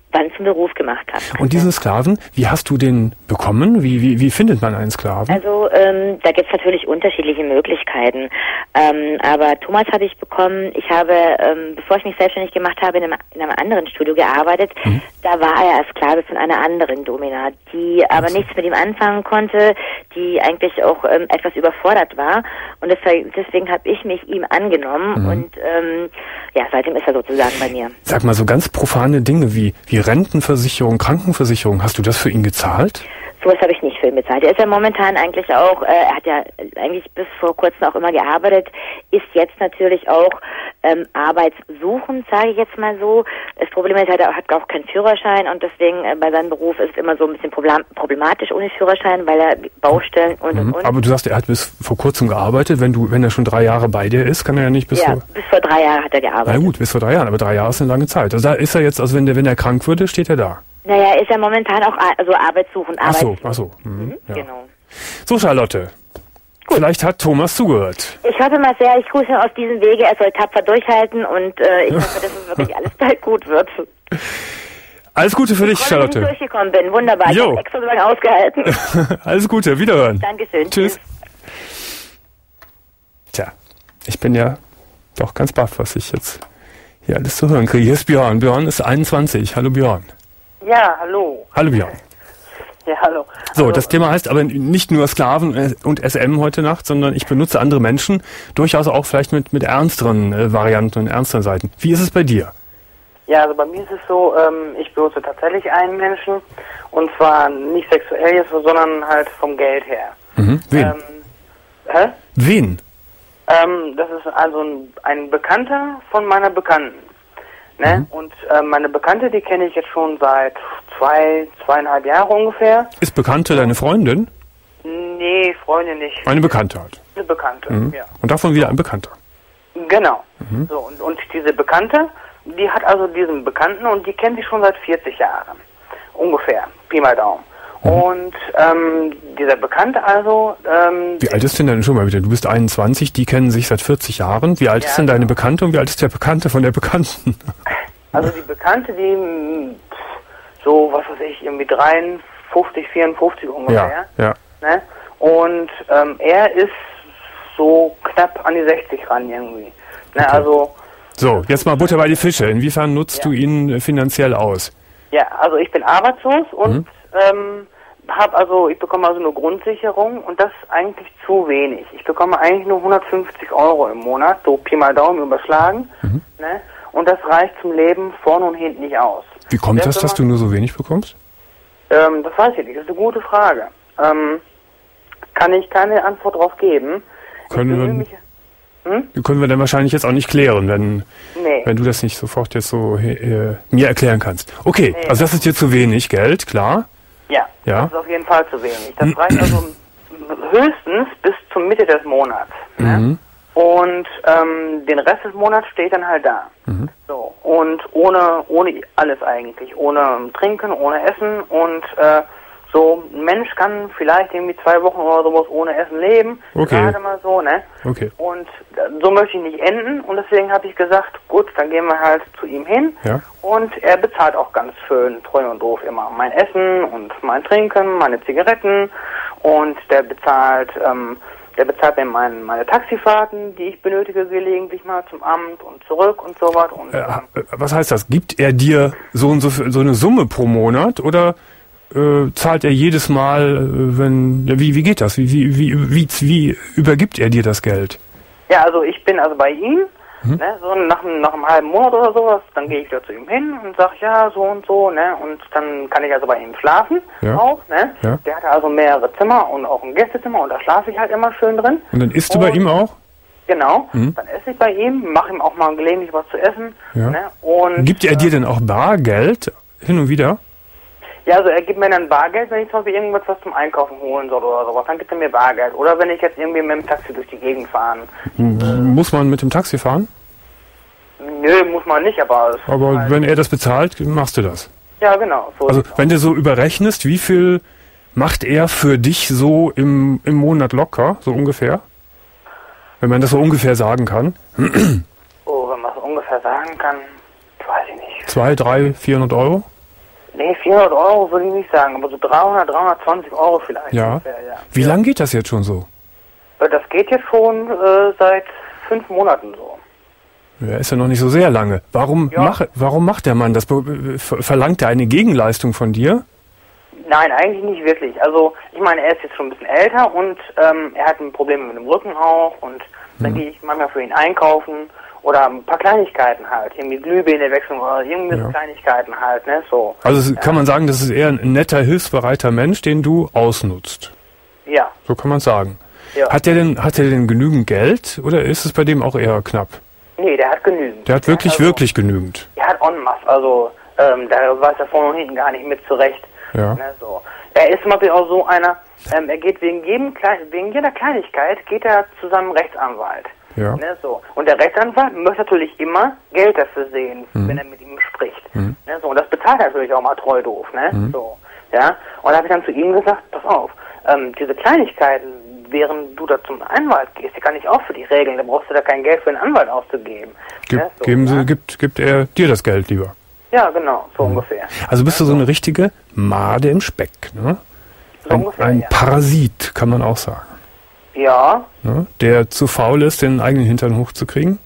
dann zum Beruf gemacht habe. Und diesen Sklaven, wie hast du den bekommen? Wie, wie, wie findet man einen Sklaven? Also ähm, da gibt es natürlich unterschiedliche Möglichkeiten. Ähm, aber Thomas habe ich bekommen, ich habe, ähm, bevor ich mich selbstständig gemacht habe, in einem, in einem anderen Studio gearbeitet. Mhm. Da war er als Sklave von einer anderen Domina, die aber also. nichts mit ihm anfangen konnte, die eigentlich auch ähm, etwas überfordert war. Und deswegen, deswegen habe ich mich ihm angenommen. Mhm. Und ähm, ja, seitdem ist er sozusagen bei mir. Sag mal, so ganz profane Dinge wie, wie Rentenversicherung, Krankenversicherung, hast du das für ihn gezahlt? Sowas habe ich nicht für ihn bezahlt. Er ist ja momentan eigentlich auch, äh, er hat ja eigentlich bis vor kurzem auch immer gearbeitet, ist jetzt natürlich auch ähm, arbeitssuchend, sage ich jetzt mal so. Das Problem ist, er hat auch keinen Führerschein und deswegen äh, bei seinem Beruf ist es immer so ein bisschen problematisch ohne Führerschein, weil er Baustellen und mhm. und und. Aber du sagst, er hat bis vor kurzem gearbeitet. Wenn du, wenn er schon drei Jahre bei dir ist, kann er ja nicht bis ja, vor... bis vor drei Jahren hat er gearbeitet. Na gut, bis vor drei Jahren, aber drei Jahre ist eine lange Zeit. Also da ist er jetzt, also wenn der, wenn er krank würde, steht er da. Naja, ist er momentan auch also arbeitssuchend. Ach so, ach so. Mhm. Mhm, ja. Genau. So, Charlotte. Gut. Vielleicht hat Thomas zugehört. Ich hoffe mal sehr, ich grüße ihn auf diesem Wege. Er soll tapfer durchhalten und äh, ich hoffe, dass es wirklich alles bald gut wird. Alles Gute für dich, ich Charlotte. Ich durchgekommen bin. Wunderbar. Jo. Ich habe extra so lange ausgehalten. Alles Gute, wiederhören. Dankeschön. Tschüss. Tja, ich bin ja doch ganz baff, was ich jetzt hier alles zu hören kriege. Hier ist Björn. Björn ist einundzwanzig. Hallo Björn. Ja, hallo. Hallo Björn. Ja, hallo. So, also, das Thema heißt aber nicht nur Sklaven und S M heute Nacht, sondern ich benutze andere Menschen, durchaus auch vielleicht mit, mit ernsteren äh, Varianten und ernsteren Seiten. Wie ist es bei dir? Ja, also bei mir ist es so, ähm, ich benutze tatsächlich einen Menschen und zwar nicht sexuell jetzt, sondern halt vom Geld her. Mhm. Wen? Ähm, hä? Wen? Ähm, das ist also ein, ein Bekannter von meiner Bekannten. Ne? Mhm. Und äh, meine Bekannte, die kenne ich jetzt schon seit zwei, zweieinhalb Jahren ungefähr. Ist Bekannte deine Freundin? Nee, Freundin nicht. Eine Bekannte halt. Eine Bekannte, mhm. ja. Und davon wieder ein Bekannter. Genau. Mhm. So, und, und diese Bekannte, die hat also diesen Bekannten und die kennt sich schon seit vierzig Jahren. Ungefähr. Pi mal Daumen. Mhm. Und ähm, dieser Bekannte also... Ähm, wie alt ist denn deine, schon mal wieder, du bist einundzwanzig, die kennen sich seit vierzig Jahren. Wie alt ja, ist denn deine Bekannte und wie alt ist der Bekannte von der Bekannten? Also die Bekannte, die so, was weiß ich, irgendwie dreiundfünfzig, vierundfünfzig ungefähr. Ja, ja. Ne? Und ähm, er ist so knapp an die sechzig ran irgendwie. Ne? Okay. Also... So, jetzt mal Butter bei die Fische. Inwiefern nutzt ja. du ihn finanziell aus? Ja, also ich bin arbeitslos und mhm. ähm, habe also, ich bekomme also eine Grundsicherung und das eigentlich zu wenig. Ich bekomme eigentlich nur hundertfünfzig Euro im Monat, so Pi mal Daumen überschlagen, mhm. ne? Und das reicht zum Leben vorne und hinten nicht aus. Wie kommt das, dass du nur so wenig bekommst? Ähm, das weiß ich nicht, das ist eine gute Frage. Ähm, kann ich keine Antwort drauf geben. Können wir... Mich, Hm? Können wir dann wahrscheinlich jetzt auch nicht klären, wenn, nee. wenn du das nicht sofort jetzt so äh, mir erklären kannst. Okay, nee. Also das ist dir zu wenig Geld, klar? Ja, ja, das ist auf jeden Fall zu wenig. Das reicht also höchstens bis zur Mitte des Monats. Mhm. Ne? Und ähm, den Rest des Monats steht dann halt da. Mhm. So, und ohne, ohne alles eigentlich. Ohne Trinken, ohne Essen und äh, so, ein Mensch kann vielleicht irgendwie zwei Wochen oder sowas ohne Essen leben. Okay. Gerade mal so, ne? Okay. Und so möchte ich nicht enden. Und deswegen habe ich gesagt, gut, dann gehen wir halt zu ihm hin. Ja. Und er bezahlt auch ganz schön, treu und doof immer mein Essen und mein Trinken, meine Zigaretten. Und der bezahlt, ähm, der bezahlt mir mein, meine Taxifahrten, die ich benötige gelegentlich mal zum Amt und zurück und so was. Und, äh, was heißt das? Gibt er dir so und so, so eine Summe pro Monat oder... Äh, zahlt er jedes Mal, äh, wenn, wie, wie geht das? Wie, wie, wie, wie, wie übergibt er dir das Geld? Ja, also ich bin also bei ihm, mhm. ne, so nach, nach einem halben Monat oder sowas, dann gehe ich wieder zu ihm hin und sage, ja, so und so, ne, und dann kann ich also bei ihm schlafen, ja. auch, ne. Ja. Der hat also mehrere Zimmer und auch ein Gästezimmer und da schlafe ich halt immer schön drin. Und dann isst du bei ihm auch? Genau, mhm. dann esse ich bei ihm, mache ihm auch mal gelegentlich was zu essen, ja. ne, und... Gibt er dir denn auch Bargeld hin und wieder? Ja, also er gibt mir dann Bargeld, wenn ich zum Beispiel irgendwas was zum Einkaufen holen soll oder sowas, dann gibt er mir Bargeld. Oder wenn ich jetzt irgendwie mit dem Taxi durch die Gegend fahren. M- muss man mit dem Taxi fahren? Nö, muss man nicht, aber... Aber halt wenn er das bezahlt, machst du das? Ja, genau. So also wenn du so überrechnest, wie viel macht er für dich so im, im Monat locker, so ungefähr? Wenn man das so ungefähr sagen kann. Oh, wenn man es ungefähr sagen kann, weiß ich nicht. Zwei, drei, vierhundert Euro? Nee, vierhundert Euro würde ich nicht sagen, aber so dreihundert, dreihundertzwanzig Euro vielleicht. Ja. Ungefähr, ja. Wie lange geht das jetzt schon so? Das geht jetzt schon äh, seit fünf Monaten so. Ja, ist ja noch nicht so sehr lange. Warum, ja. mach, warum macht der Mann das? Verlangt er eine Gegenleistung von dir? Nein, eigentlich nicht wirklich. Also, ich meine, er ist jetzt schon ein bisschen älter und ähm, er hat ein Problem mit dem Rücken auch und dann mhm. gehe ich manchmal für ihn einkaufen oder ein paar Kleinigkeiten halt, irgendwie Glühbirne wechseln oder irgendwie ja. so Kleinigkeiten halt, ne, so. Also ja. kann man sagen, das ist eher ein netter, hilfsbereiter Mensch, den du ausnutzt. Ja. So kann man sagen. Ja. Hat der denn, hat der denn genügend Geld oder ist es bei dem auch eher knapp? Nee, der hat genügend. Der hat wirklich, also, wirklich genügend. Der hat en masse, also ähm, da weiß er vorne und hinten gar nicht mit zurecht. Ja. Ne, so. Er ist zum Beispiel auch so einer, ähm, er geht wegen jedem Klein, wegen jeder Kleinigkeit geht er zu seinem Rechtsanwalt. Ja. Ne, so. Und der Rechtsanwalt möchte natürlich immer Geld dafür sehen, mhm. wenn er mit ihm spricht. Mhm. Ne, so. Und das bezahlt er natürlich auch mal treu doof. Ne? Mhm. So. Ja. Und da habe ich dann zu ihm gesagt, pass auf, ähm, diese Kleinigkeiten, während du da zum Anwalt gehst, die kann ich auch für die regeln, da brauchst du da kein Geld für einen Anwalt auszugeben. Gib, ne, so, geben Sie, ne? gibt, gibt er dir das Geld lieber? Ja, genau, so mhm. ungefähr. Also bist du so eine richtige Made im Speck, ne? So ein ungefähr, ein ja. Parasit, kann man auch sagen. Ja. Ne? Der zu faul ist, den eigenen Hintern hochzukriegen?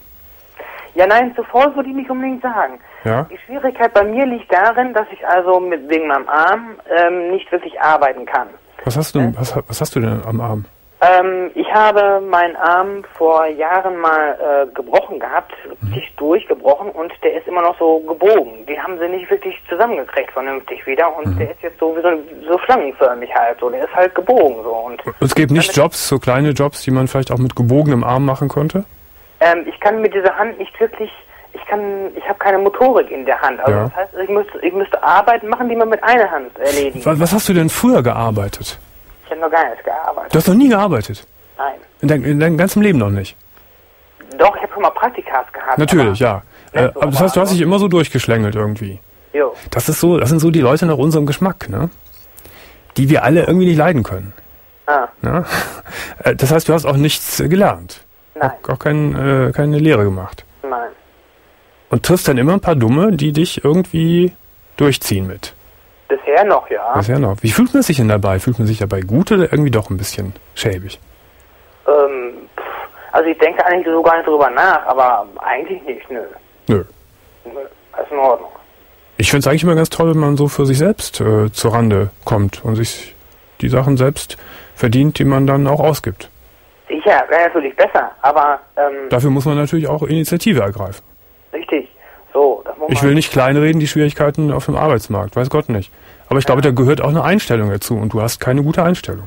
Ja, nein, zu faul würde ich nicht unbedingt sagen. Ja. Die Schwierigkeit bei mir liegt darin, dass ich also mit, wegen meinem Arm ähm, nicht wirklich arbeiten kann. Was hast du, äh? was, was hast du denn am Arm? Ähm, ich habe meinen Arm vor Jahren mal äh, gebrochen gehabt, mhm. sich durchgebrochen und der ist immer noch so gebogen. Die haben sie nicht wirklich zusammengekriegt vernünftig wieder und mhm. der ist jetzt so wie so, so schlangenförmig halt so. Der ist halt gebogen so. Und es gibt nicht Jobs, so kleine Jobs, die man vielleicht auch mit gebogenem Arm machen konnte? Ähm, ich kann mit dieser Hand nicht wirklich, ich kann, ich habe keine Motorik in der Hand. Also ja. das heißt, ich müsste, ich müsste Arbeiten machen, die man mit einer Hand erledigen. Was, was hast du denn früher gearbeitet? Ich habe noch gar nicht gearbeitet. Du hast noch nie gearbeitet? Nein. In, dein, in deinem ganzen Leben noch nicht? Doch, ich habe schon mal Praktikas gehabt. Natürlich, ja. Äh, so aber das heißt, du hast dich immer so durchgeschlängelt irgendwie. Jo. Das ist so, das sind so die Leute nach unserem Geschmack, ne? Die wir alle irgendwie nicht leiden können. Ah. Ja? Das heißt, du hast auch nichts gelernt. Nein. Auch, auch kein, äh, keine Lehre gemacht. Nein. Und triffst dann immer ein paar Dumme, die dich irgendwie durchziehen mit. Bisher noch, ja. Bisher noch. Wie fühlt man sich denn dabei? Fühlt man sich dabei gut oder irgendwie doch ein bisschen schäbig? Ähm, pff, also ich denke eigentlich so gar nicht drüber nach, aber eigentlich nicht, nö. Nö. Nö, ist in Ordnung. Ich finde es eigentlich immer ganz toll, wenn man so für sich selbst äh, zur Rande kommt und sich die Sachen selbst verdient, die man dann auch ausgibt. Sicher, wäre natürlich besser, aber... Ähm, Dafür muss man natürlich auch Initiative ergreifen. Richtig. So, das muss man... Ich will nicht kleinreden, die Schwierigkeiten auf dem Arbeitsmarkt, weiß Gott nicht. Aber ich glaube, da gehört auch eine Einstellung dazu und du hast keine gute Einstellung.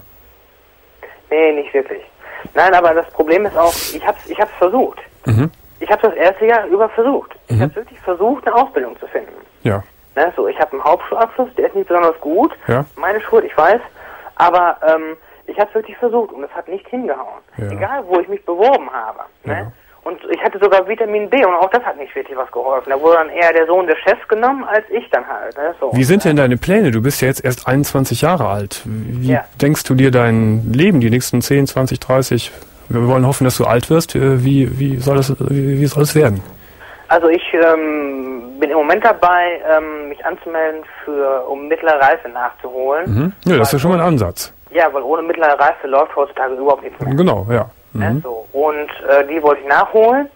Nee, nicht wirklich. Nein, aber das Problem ist auch, ich hab's, ich hab's versucht. Mhm. Ich habe das erste Jahr über versucht. Ich Mhm. habe wirklich versucht, eine Ausbildung zu finden. Ja. Ne, so, ich habe einen Hauptschulabschluss, der ist nicht besonders gut. Ja. Meine Schuld, ich weiß. Aber ähm, ich habe es wirklich versucht und es hat nicht hingehauen. Ja. Egal, wo ich mich beworben habe. Ne? Ja. Und ich hatte sogar Vitamin B und auch das hat nicht wirklich was geholfen. Da wurde dann eher der Sohn des Chefs genommen, als ich dann halt. Ne? So. Wie sind denn deine Pläne? Du bist ja jetzt erst einundzwanzig Jahre alt. Wie Ja. denkst du dir dein Leben, die nächsten zehn, zwanzig, dreißig? Wir wollen hoffen, dass du alt wirst. Wie, wie, soll, es, wie, wie soll es werden? Also ich ähm, bin im Moment dabei, ähm, mich anzumelden, für, um mittlere Reife nachzuholen. Mhm. Ja, das ist ja schon mal ein Ansatz. Ja, weil ohne mittlere Reife läuft heutzutage überhaupt nichts mehr. Genau, ja. Mhm. Ne, so. Und äh, die wollte ich nachholen.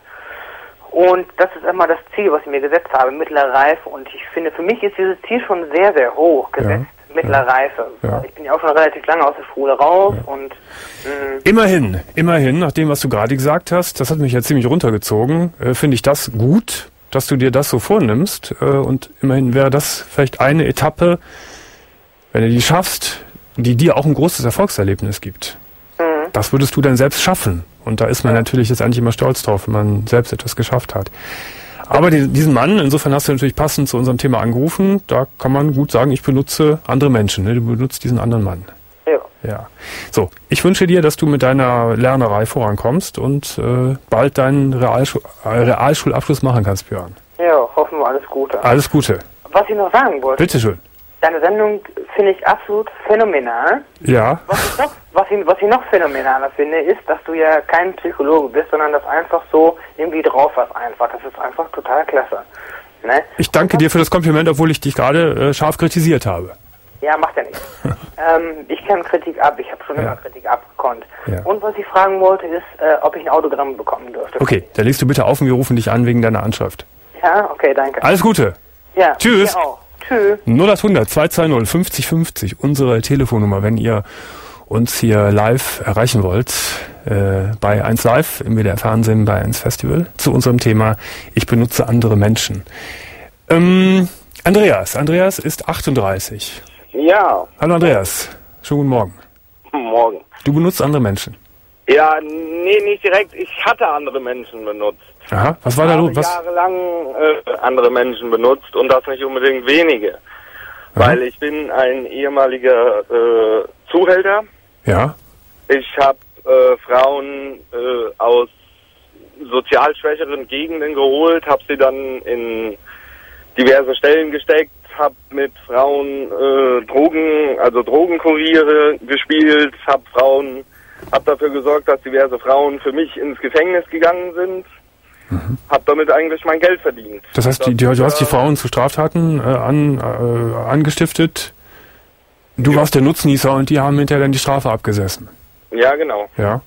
Und das ist immer das Ziel, was ich mir gesetzt habe, mittlere Reife. Und ich finde, für mich ist dieses Ziel schon sehr, sehr hoch gesetzt, Ja. mittlere Ja. Reife. Ja. Ich bin ja auch schon relativ lange aus der Schule raus Ja. und mh, Immerhin, immerhin, nach dem, was du gerade gesagt hast, das hat mich ja ziemlich runtergezogen, äh, finde ich das gut, dass du dir das so vornimmst. Äh, und immerhin wäre das vielleicht eine Etappe, wenn du die schaffst, die dir auch ein großes Erfolgserlebnis gibt. mh, Das würdest du dann selbst schaffen. Und da ist man natürlich jetzt eigentlich immer stolz drauf, wenn man selbst etwas geschafft hat. Aber die, diesen Mann, insofern hast du natürlich passend zu unserem Thema angerufen, da kann man gut sagen, ich benutze andere Menschen. Ne? Du benutzt diesen anderen Mann. ja. Ja. So, ich wünsche dir, dass du mit deiner Lernerei vorankommst und äh, bald deinen Realschul äh, Realschulabschluss machen kannst, Björn. Ja, hoffen wir alles Gute. Alles Gute. Was ich noch sagen wollte, Bitteschön. deine Sendung finde ich absolut phänomenal. Ja. Was ich, noch, was, ich, was ich noch phänomenaler finde, ist, dass du ja kein Psychologe bist, sondern das einfach so irgendwie drauf hast einfach. Das ist einfach total klasse. Ne? Ich danke dir für das Kompliment, obwohl ich dich gerade äh, scharf kritisiert habe. Ja, macht ja nichts. ähm, ich kann Kritik ab, ich habe schon ja. immer Kritik abgekonnt. Ja. Und was ich fragen wollte ist, äh, ob ich ein Autogramm bekommen dürfte. Okay, dann legst du bitte auf und wir rufen dich an wegen deiner Anschrift. Ja, okay, danke. Alles Gute. Ja, tschüss. Auch. Tschüss. null acht hundert zwei zwei null fünfzig fünfzig, unsere Telefonnummer, wenn ihr uns hier live erreichen wollt, äh, bei eins Live, im W D R Fernsehen, bei eins Festival, zu unserem Thema Ich benutze andere Menschen. Ähm, Andreas, Andreas ist achtunddreißig. Ja. Hallo Andreas, schönen guten Morgen. Morgen. Du benutzt andere Menschen? Ja, nee, nicht direkt. Ich hatte andere Menschen benutzt. Aha, was war da los? Ich habe jahrelang äh, andere Menschen benutzt und das nicht unbedingt wenige. Aha. Weil ich bin ein ehemaliger äh, Zuhälter. Ja. Ich habe äh, Frauen äh, aus sozial schwächeren Gegenden geholt, habe sie dann in diverse Stellen gesteckt, habe mit Frauen äh, Drogen, also Drogenkuriere gespielt, habe Frauen, habe dafür gesorgt, dass diverse Frauen für mich ins Gefängnis gegangen sind, mhm. habe damit eigentlich mein Geld verdient. Das heißt, die, die, du hast die Frauen zu Straftaten äh, an, äh, angestiftet, du ja. warst der Nutznießer und die haben hinterher dann die Strafe abgesessen. Ja, genau. Ja.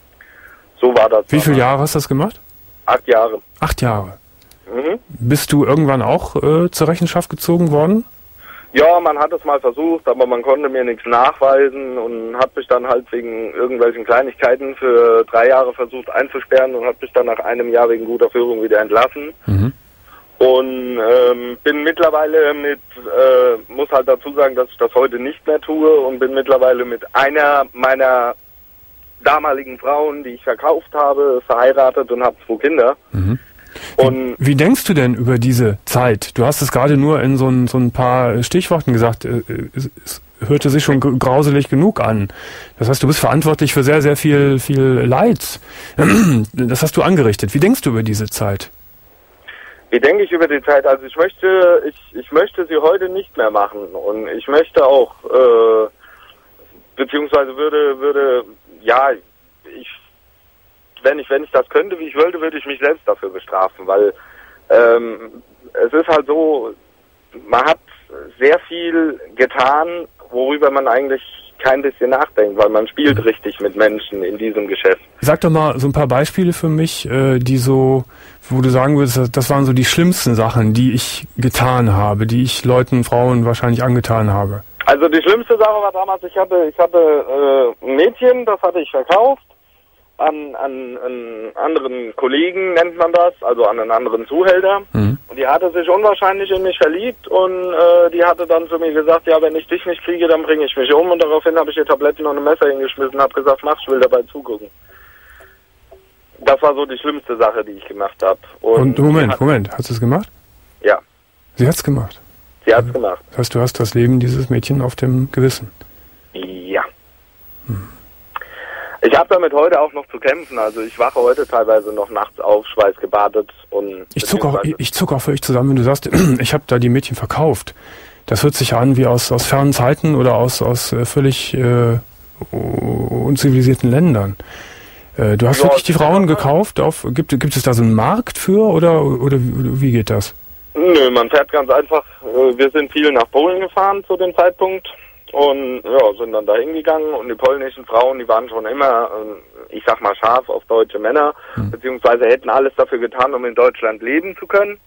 So war das. Wie viele Jahre hast du das gemacht? Acht Jahre. Acht Jahre. Mhm. Bist du irgendwann auch äh, zur Rechenschaft gezogen worden? Ja, man hat es mal versucht, aber man konnte mir nichts nachweisen und hat mich dann halt wegen irgendwelchen Kleinigkeiten für drei Jahre versucht einzusperren und hat mich dann nach einem Jahr wegen guter Führung wieder entlassen. Mhm. Und ähm, bin mittlerweile mit, äh, muss halt dazu sagen, dass ich das heute nicht mehr tue und bin mittlerweile mit einer meiner damaligen Frauen, die ich verkauft habe, verheiratet und habe zwei Kinder. Mhm. Und wie, wie denkst du denn über diese Zeit? Du hast es gerade nur in so ein, so ein paar Stichworten gesagt. Es, es hörte sich schon grauselig genug an. Das heißt, du bist verantwortlich für sehr, sehr viel, viel Leid. Das hast du angerichtet. Wie denkst du über diese Zeit? Wie denke ich über die Zeit? Also ich möchte, ich, ich möchte sie heute nicht mehr machen. Und ich möchte auch, äh, beziehungsweise würde, würde, ja, ich Wenn ich, wenn ich das könnte, wie ich wollte, würde ich mich selbst dafür bestrafen, weil ähm, es ist halt so, man hat sehr viel getan, worüber man eigentlich kein bisschen nachdenkt, weil man spielt richtig mit Menschen in diesem Geschäft. Sag doch mal so ein paar Beispiele für mich, äh, die so, wo du sagen würdest, das waren so die schlimmsten Sachen, die ich getan habe, die ich Leuten, Frauen wahrscheinlich angetan habe. Also die schlimmste Sache war damals, ich hatte, ich hatte äh, ein Mädchen, das hatte ich verkauft. An, an, an anderen Kollegen nennt man das, also an einen anderen Zuhälter. Mhm. Und die hatte sich unwahrscheinlich in mich verliebt und äh, die hatte dann zu mir gesagt, ja, wenn ich dich nicht kriege, dann bringe ich mich um. Und daraufhin habe ich ihr Tabletten und ein Messer hingeschmissen und habe gesagt, mach, ich will dabei zugucken. Das war so die schlimmste Sache, die ich gemacht habe. Und, und Moment, hat, Moment, hast du es gemacht? Ja. Sie hat es gemacht? Sie hat es gemacht. Das heißt, du hast das Leben dieses Mädchen auf dem Gewissen? Ja. Hm. Ich habe damit heute auch noch zu kämpfen. Also ich wache heute teilweise noch nachts auf, schweißgebadet und... Ich zucke auch, ich zuck auch völlig zusammen, wenn du sagst, ich habe da die Mädchen verkauft. Das hört sich an wie aus, aus fernen Zeiten oder aus, aus äh, völlig äh, unzivilisierten Ländern. Äh, du hast ja, wirklich die Frauen gekauft? Auf, gibt, gibt es da so einen Markt für oder, oder wie geht das? Nö, man fährt ganz einfach. Wir sind viel nach Polen gefahren zu dem Zeitpunkt. Und ja, sind dann da hingegangen und die polnischen Frauen, die waren schon immer, ich sag mal, scharf auf deutsche Männer, mhm. beziehungsweise hätten alles dafür getan, um in Deutschland leben zu können.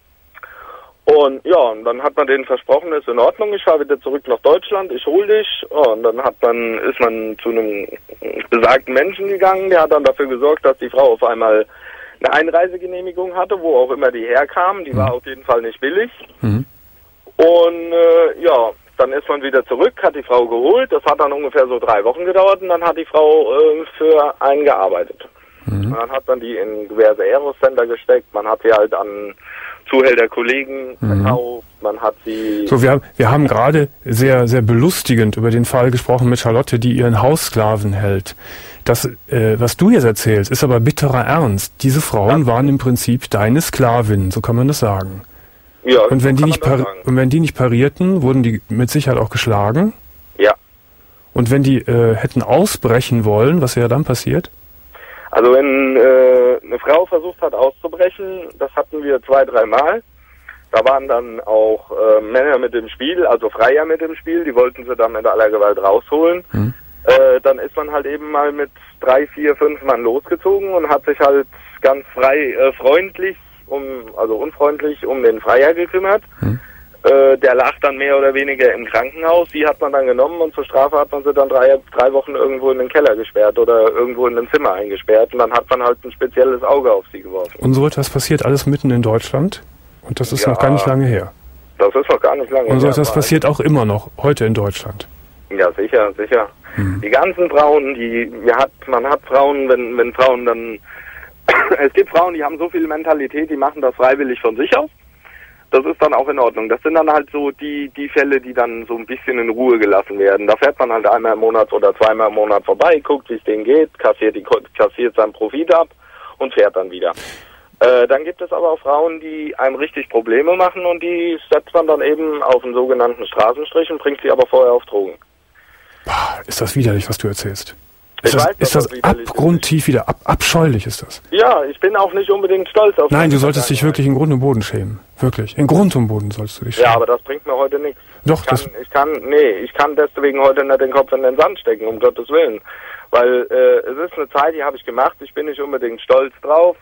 Und ja, und dann hat man denen versprochen, ist in Ordnung, ich fahre wieder zurück nach Deutschland, ich hol dich. Ja, und dann hat man, ist man zu einem besagten Menschen gegangen, der hat dann dafür gesorgt, dass die Frau auf einmal eine Einreisegenehmigung hatte, wo auch immer die herkam. Die mhm. war auf jeden Fall nicht billig. Mhm. Und äh, ja, dann ist man wieder zurück, hat die Frau geholt. Das hat dann ungefähr so drei Wochen gedauert und dann hat die Frau äh, für einen gearbeitet. Mhm. Dann hat man die in diverse Aerocenter gesteckt. Man hat sie halt an Zuhälterkollegen mhm. verkauft. Man hat sie... So, wir, wir haben gerade sehr, sehr belustigend über den Fall gesprochen mit Charlotte, die ihren Haussklaven hält. Das, äh, was du jetzt erzählst, ist aber bitterer Ernst. Diese Frauen ja. waren im Prinzip deine Sklavinnen, so kann man das sagen. Ja, und wenn die nicht par- und wenn die nicht parierten, wurden die mit Sicherheit auch geschlagen? Ja. Und wenn die äh, hätten ausbrechen wollen, was wäre dann passiert? Also wenn äh, eine Frau versucht hat auszubrechen, das hatten wir zwei, dreimal, Da waren dann auch äh, Männer mit dem Spiel, also Freier mit dem Spiel, die wollten sie dann mit aller Gewalt rausholen. Mhm. Äh, dann ist man halt eben mal mit drei, vier, fünf Mann losgezogen und hat sich halt ganz frei, äh, freundlich, um, also unfreundlich um den Freier gekümmert. Mhm. Äh, der lag dann mehr oder weniger im Krankenhaus. Die hat man dann genommen und zur Strafe hat man sie dann drei, drei Wochen irgendwo in den Keller gesperrt oder irgendwo in ein Zimmer eingesperrt. Und dann hat man halt ein spezielles Auge auf sie geworfen. Und so etwas passiert alles mitten in Deutschland? Und das ist ja noch gar nicht lange her? Das ist noch gar nicht lange her. Und so etwas passiert auch immer noch heute in Deutschland? Ja, sicher, sicher. Hm. Die ganzen Frauen, die wir hat, man hat Frauen, wenn, wenn Frauen dann, es gibt Frauen, die haben so viel Mentalität, die machen das freiwillig von sich aus. Das ist dann auch in Ordnung. Das sind dann halt so die, die Fälle, die dann so ein bisschen in Ruhe gelassen werden. Da fährt man halt einmal im Monat oder zweimal im Monat vorbei, guckt, wie es denen geht, kassiert, die, kassiert seinen Profit ab und fährt dann wieder. Äh, dann gibt es aber auch Frauen, die einem richtig Probleme machen und die setzt man dann eben auf einen sogenannten Straßenstrich und bringt sie aber vorher auf Drogen. Boah, ist das widerlich, was du erzählst? Ist ich das, weiß, ist das, das abgrundtief wieder, ab, abscheulich ist das? Ja, ich bin auch nicht unbedingt stolz auf das. Nein, du solltest dich wirklich in Grund und Boden schämen. Wirklich. In Grund und Boden sollst du dich schämen. Ja, aber das bringt mir heute nichts. Doch, ich kann, das... Ich kann, nee, ich kann deswegen heute nicht den Kopf in den Sand stecken, um Gottes Willen. Weil äh, es ist eine Zeit, die habe ich gemacht, ich bin nicht unbedingt stolz drauf.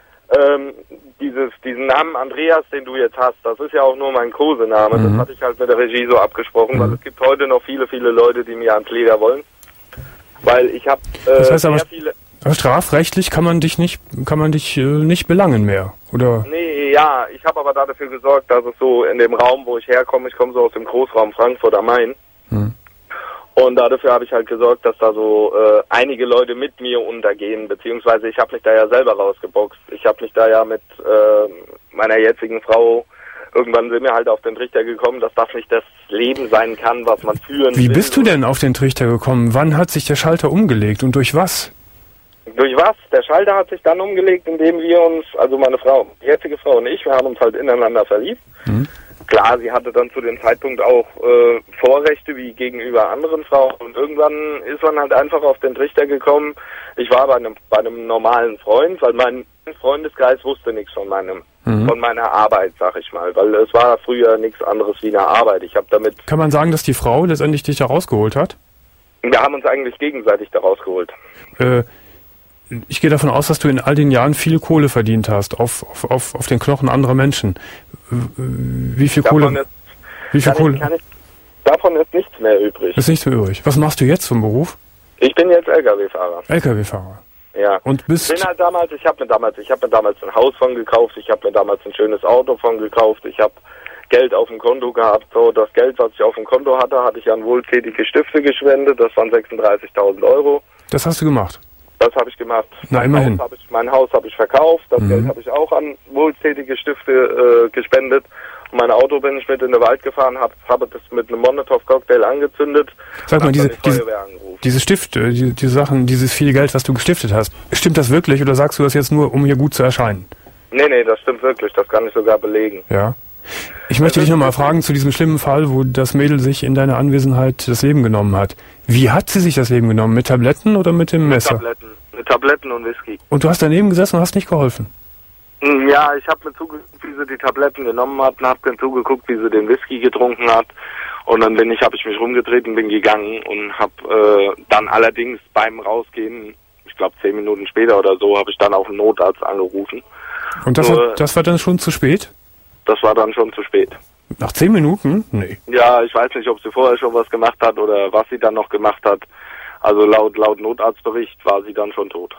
Ähm, dieses, diesen Namen Andreas, den du jetzt hast, das ist ja auch nur mein Kosename. Mhm. Das hatte ich halt mit der Regie so abgesprochen, mhm. weil es gibt heute noch viele, viele Leute, die mir ans Leder wollen. Weil ich habe äh, das heißt aber, sehr viele... strafrechtlich kann man dich nicht, kann man dich äh, nicht belangen mehr, oder? Nee, ja, ich habe aber dafür gesorgt, dass es so in dem Raum, wo ich herkomme, ich komme so aus dem Großraum Frankfurt am Main. Mhm. Und dafür habe ich halt gesorgt, dass da so äh, einige Leute mit mir untergehen, beziehungsweise ich habe mich da ja selber rausgeboxt. Ich habe mich da ja mit äh, meiner jetzigen Frau, irgendwann sind wir halt auf den Trichter gekommen, dass das nicht das Leben sein kann, was man führen Wie will. bist du denn auf den Trichter gekommen? Wann hat sich der Schalter umgelegt und durch was? Durch was? Der Schalter hat sich dann umgelegt, indem wir uns, also meine Frau, die jetzige Frau und ich, wir haben uns halt ineinander verliebt. Mhm. Klar, sie hatte dann zu dem Zeitpunkt auch äh, Vorrechte wie gegenüber anderen Frauen und irgendwann ist man halt einfach auf den Trichter gekommen. Ich war bei einem, bei einem normalen Freund, weil mein Freundeskreis wusste nichts von meinem, mhm. von meiner Arbeit, sag ich mal, weil es war früher nichts anderes wie eine Arbeit. Ich habe damit. Kann man sagen, dass die Frau letztendlich dich da rausgeholt hat? Wir haben uns eigentlich gegenseitig da rausgeholt. Äh, ich gehe davon aus, dass du in all den Jahren viel Kohle verdient hast auf, auf, auf, auf den Knochen anderer Menschen. Wie viel davon Kohle? Ist, wie viel Kohle? Ich, ich, davon ist nichts mehr übrig. Ist nichts mehr übrig. Was machst du jetzt vom Beruf? Ich bin jetzt L K W-Fahrer. L K W-Fahrer. Ja. Und bist ich bin halt damals, ich habe mir damals, ich habe mir damals ein Haus von gekauft, ich habe mir damals ein schönes Auto von gekauft, ich habe Geld auf dem Konto gehabt. So, das Geld, was ich auf dem Konto hatte, hatte ich an wohltätige Stifte gespendet. Das waren sechsunddreißigtausend Euro. Das hast du gemacht? Das habe ich gemacht. Na, mein immerhin. Haus hab ich, mein Haus habe ich verkauft, das mhm. Geld habe ich auch an wohltätige Stifte äh, gespendet. Und mein Auto bin ich mit in den Wald gefahren, habe hab das mit einem Molotow-Cocktail angezündet. Sag mal, diese, die diese, diese Stifte, die, die Sachen, dieses viel Geld, was du gestiftet hast, stimmt das wirklich oder sagst du das jetzt nur, um hier gut zu erscheinen? Nee, nee, das stimmt wirklich, das kann ich sogar belegen. Ja. Ich möchte dich nochmal fragen zu diesem schlimmen Fall, wo das Mädel sich in deiner Anwesenheit das Leben genommen hat. Wie hat sie sich das Leben genommen? Mit Tabletten oder mit dem Messer? Mit Tabletten, mit Tabletten und Whisky. Und du hast daneben gesessen und hast nicht geholfen? Ja, ich habe mir zugeguckt, wie sie die Tabletten genommen hat und habe dann zugeguckt, wie sie den Whisky getrunken hat. Und dann bin ich, habe ich mich rumgedreht und bin gegangen und habe äh, dann allerdings beim Rausgehen, ich glaube zehn Minuten später oder so, habe ich dann auch einen Notarzt angerufen. Und das, Nur, war, das war dann schon zu spät? Das war dann schon zu spät. Nach zehn Minuten? Nee. Ja, ich weiß nicht, ob sie vorher schon was gemacht hat oder was sie dann noch gemacht hat. Also laut, laut Notarztbericht war sie dann schon tot.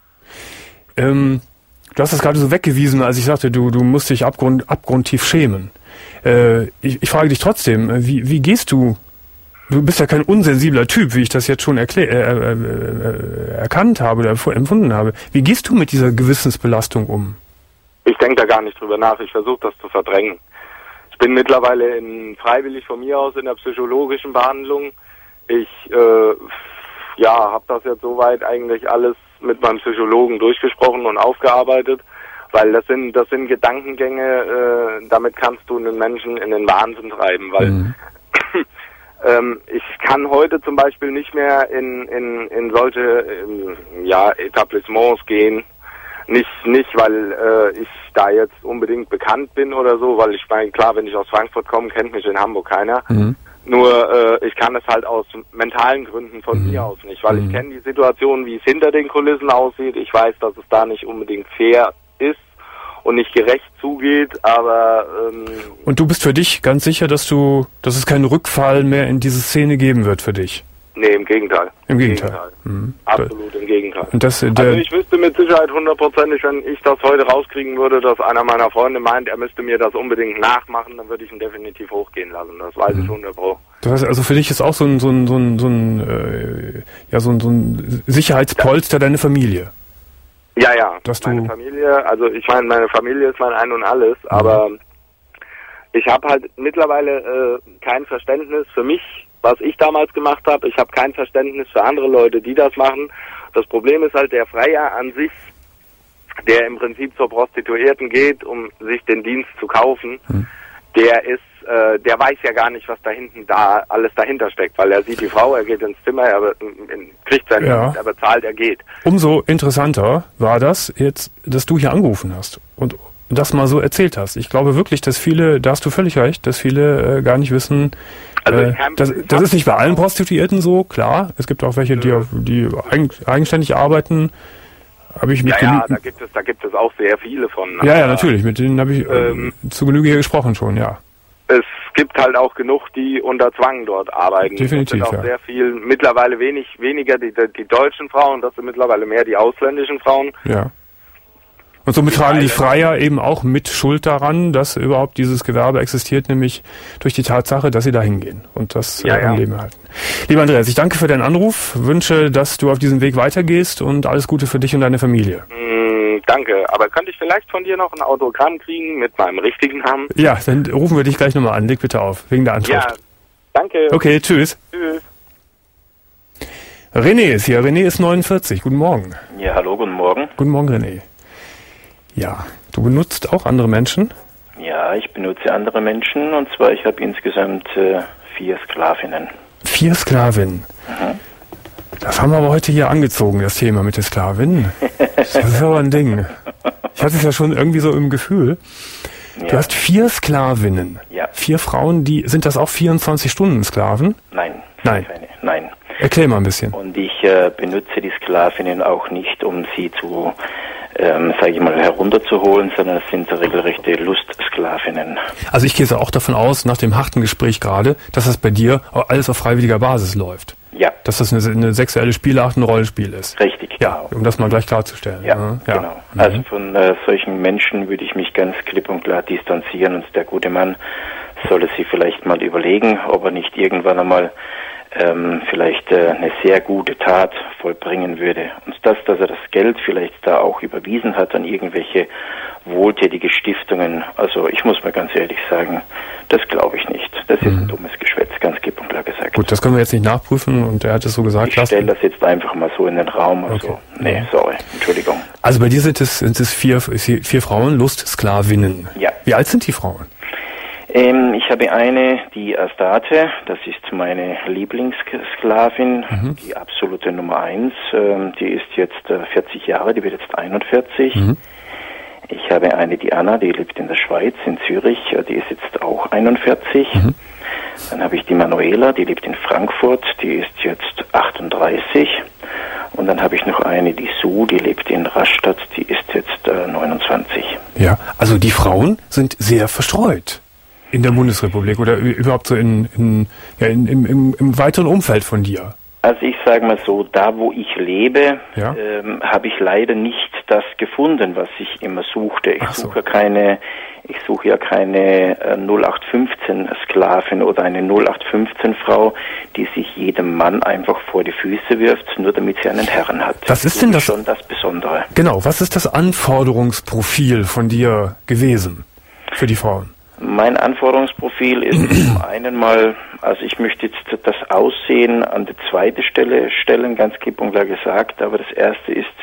Ähm, du hast das gerade so weggewiesen, als ich sagte, du, du musst dich abgrund, abgrundtief schämen. Äh, ich, ich frage dich trotzdem, wie, wie gehst du? Du bist ja kein unsensibler Typ, wie ich das jetzt schon erklär, äh, äh, äh, erkannt habe oder empfunden habe. Wie gehst du mit dieser Gewissensbelastung um? Ich denke da gar nicht drüber nach. Ich versuche das zu verdrängen. Ich bin mittlerweile in, freiwillig von mir aus in der psychologischen Behandlung. Ich äh, ja, habe das jetzt soweit eigentlich alles mit meinem Psychologen durchgesprochen und aufgearbeitet, weil das sind das sind Gedankengänge, äh, damit kannst du einen Menschen in den Wahnsinn treiben, weil mhm. ähm, ich kann heute zum Beispiel nicht mehr in in in solche ähm, ja Etablissements gehen. nicht, nicht, weil äh, ich da jetzt unbedingt bekannt bin oder so, weil ich meine, klar, wenn ich aus Frankfurt komme, kennt mich in Hamburg keiner. Mhm. Nur äh, ich kann es halt aus mentalen Gründen von mhm. mir aus nicht, weil mhm. ich kenne die Situation, wie es hinter den Kulissen aussieht. Ich weiß, dass es da nicht unbedingt fair ist und nicht gerecht zugeht, aber... Ähm, und du bist für dich ganz sicher, dass du, dass es keinen Rückfall mehr in diese Szene geben wird für dich? Nee, im Gegenteil. Im Gegenteil. Gegenteil. Mhm. Absolut im Gegenteil. Und das, der also ich wüsste mit Sicherheit hundertprozentig, wenn ich das heute rauskriegen würde, dass einer meiner Freunde meint, er müsste mir das unbedingt nachmachen, dann würde ich ihn definitiv hochgehen lassen. Das weiß mhm. ich hundert Pro. Das heißt, also für dich ist auch so ein, so ein, so ein, so ein, äh, ja, so ein, so ein Sicherheitspolster ja. deine Familie. Ja, ja. Dass meine du Familie, also ich meine, meine Familie ist mein Ein und Alles, mhm. aber ich habe halt mittlerweile äh, kein Verständnis für mich, was ich damals gemacht habe. Ich habe kein Verständnis für andere Leute, die das machen. Das Problem ist halt der Freier an sich, der im Prinzip zur Prostituierten geht, um sich den Dienst zu kaufen, hm. der ist, äh, der weiß ja gar nicht, was da hinten da alles dahinter steckt, weil er sieht die Frau, er geht ins Zimmer, er be- kriegt sein ja. Dienst, er bezahlt, er geht. Umso interessanter war das jetzt, dass du hier angerufen hast und das mal so erzählt hast. Ich glaube wirklich, dass viele, da hast du völlig recht, dass viele äh, gar nicht wissen, Also äh, das, das ist nicht bei allen Prostituierten so, klar. Es gibt auch welche, die, die eigenständig arbeiten. Habe ich mit ja, ja, da gibt es, da gibt es auch sehr viele von. Ja, ja, natürlich. Mit denen habe ich ähm, äh, zu Genüge hier gesprochen schon, ja. Es gibt halt auch genug, die unter Zwang dort arbeiten. Definitiv, das sind auch ja. sehr viel, mittlerweile wenig, weniger die, die deutschen Frauen, das sind mittlerweile mehr die ausländischen Frauen. Ja. Und somit tragen die Freier eben auch mit Schuld daran, dass überhaupt dieses Gewerbe existiert, nämlich durch die Tatsache, dass sie da hingehen und das ja, äh, am ja. Leben halten. Lieber Andreas, ich danke für deinen Anruf, wünsche, dass du auf diesem Weg weitergehst und alles Gute für dich und deine Familie. Mm, danke, aber könnte ich vielleicht von dir noch ein Autogramm kriegen mit meinem richtigen Namen? Ja, dann rufen wir dich gleich nochmal an, leg bitte auf, wegen der Anschrift. Ja, danke. Okay, tschüss. Tschüss. René ist hier, René ist neunundvierzig, guten Morgen. Ja, hallo, guten Morgen. Guten Morgen, René. Ja, du benutzt auch andere Menschen? Ja, ich benutze andere Menschen und zwar, ich habe insgesamt äh, vier Sklavinnen. Vier Sklavinnen? Mhm. Das haben wir aber heute hier angezogen, das Thema mit den Sklavinnen. Das ist aber ein Ding. Ich hatte es ja schon irgendwie so im Gefühl. Ja. Du hast vier Sklavinnen. Ja. Vier Frauen, die, sind das auch vierundzwanzig-Stunden-Sklaven? Nein. Nein. Keine, nein. Erklär mal ein bisschen. Und ich äh, benutze die Sklavinnen auch nicht, um sie zu Ähm, sage ich mal, herunterzuholen, sondern es sind regelrechte Lustsklavinnen. Also ich gehe jetzt auch davon aus, nach dem harten Gespräch gerade, dass das bei dir alles auf freiwilliger Basis läuft. Ja. Dass das eine, eine sexuelle Spielart, ein Rollenspiel ist. Richtig, ja, genau. Um das mal gleich klarzustellen. Ja, ja. genau. Mhm. Also von äh, solchen Menschen würde ich mich ganz klipp und klar distanzieren und der gute Mann solle sich vielleicht mal überlegen, ob er nicht irgendwann einmal Ähm, vielleicht äh, eine sehr gute Tat vollbringen würde. Und das, dass er das Geld vielleicht da auch überwiesen hat an irgendwelche wohltätige Stiftungen, also ich muss mal ganz ehrlich sagen, das glaube ich nicht. Das ist mhm. ein dummes Geschwätz, ganz klipp und klar gesagt. Gut, das können wir jetzt nicht nachprüfen und er hat es so gesagt. Ich stelle das jetzt einfach mal so in den Raum, also okay. nee, sorry, Entschuldigung. Also bei dir sind es, sind es vier, vier Frauen, Lustsklavinnen. Ja. Wie alt sind die Frauen? Ähm, ich habe eine, die Astarte, das ist meine Lieblingssklavin, mhm. die absolute Nummer eins, ähm, die ist jetzt äh, vierzig Jahre, die wird jetzt einundvierzig. Mhm. Ich habe eine, die Anna, die lebt in der Schweiz, in Zürich, die ist jetzt auch einundvierzig. Mhm. Dann habe ich die Manuela, die lebt in Frankfurt, die ist jetzt achtunddreißig. Und dann habe ich noch eine, die Sue, die lebt in Rastatt, die ist jetzt äh, neunundzwanzig. Ja, also die Frauen sind sehr verstreut. In der Bundesrepublik oder überhaupt so in, in, ja, in, im, im, im weiteren Umfeld von dir? Also ich sage mal so, da wo ich lebe, ja? ähm, habe ich leider nicht das gefunden, was ich immer suchte. Ich so. suche keine, ich suche ja keine äh, null acht fünfzehn Sklavin oder eine null acht fünfzehn Frau, die sich jedem Mann einfach vor die Füße wirft, nur damit sie einen Herrn hat. Was ist denn das? Schon das Besondere. Genau, was ist das Anforderungsprofil von dir gewesen für die Frauen? Mein Anforderungsprofil ist zum einen mal, also ich möchte jetzt das Aussehen an die zweite Stelle stellen, ganz klipp und klar gesagt, aber das erste ist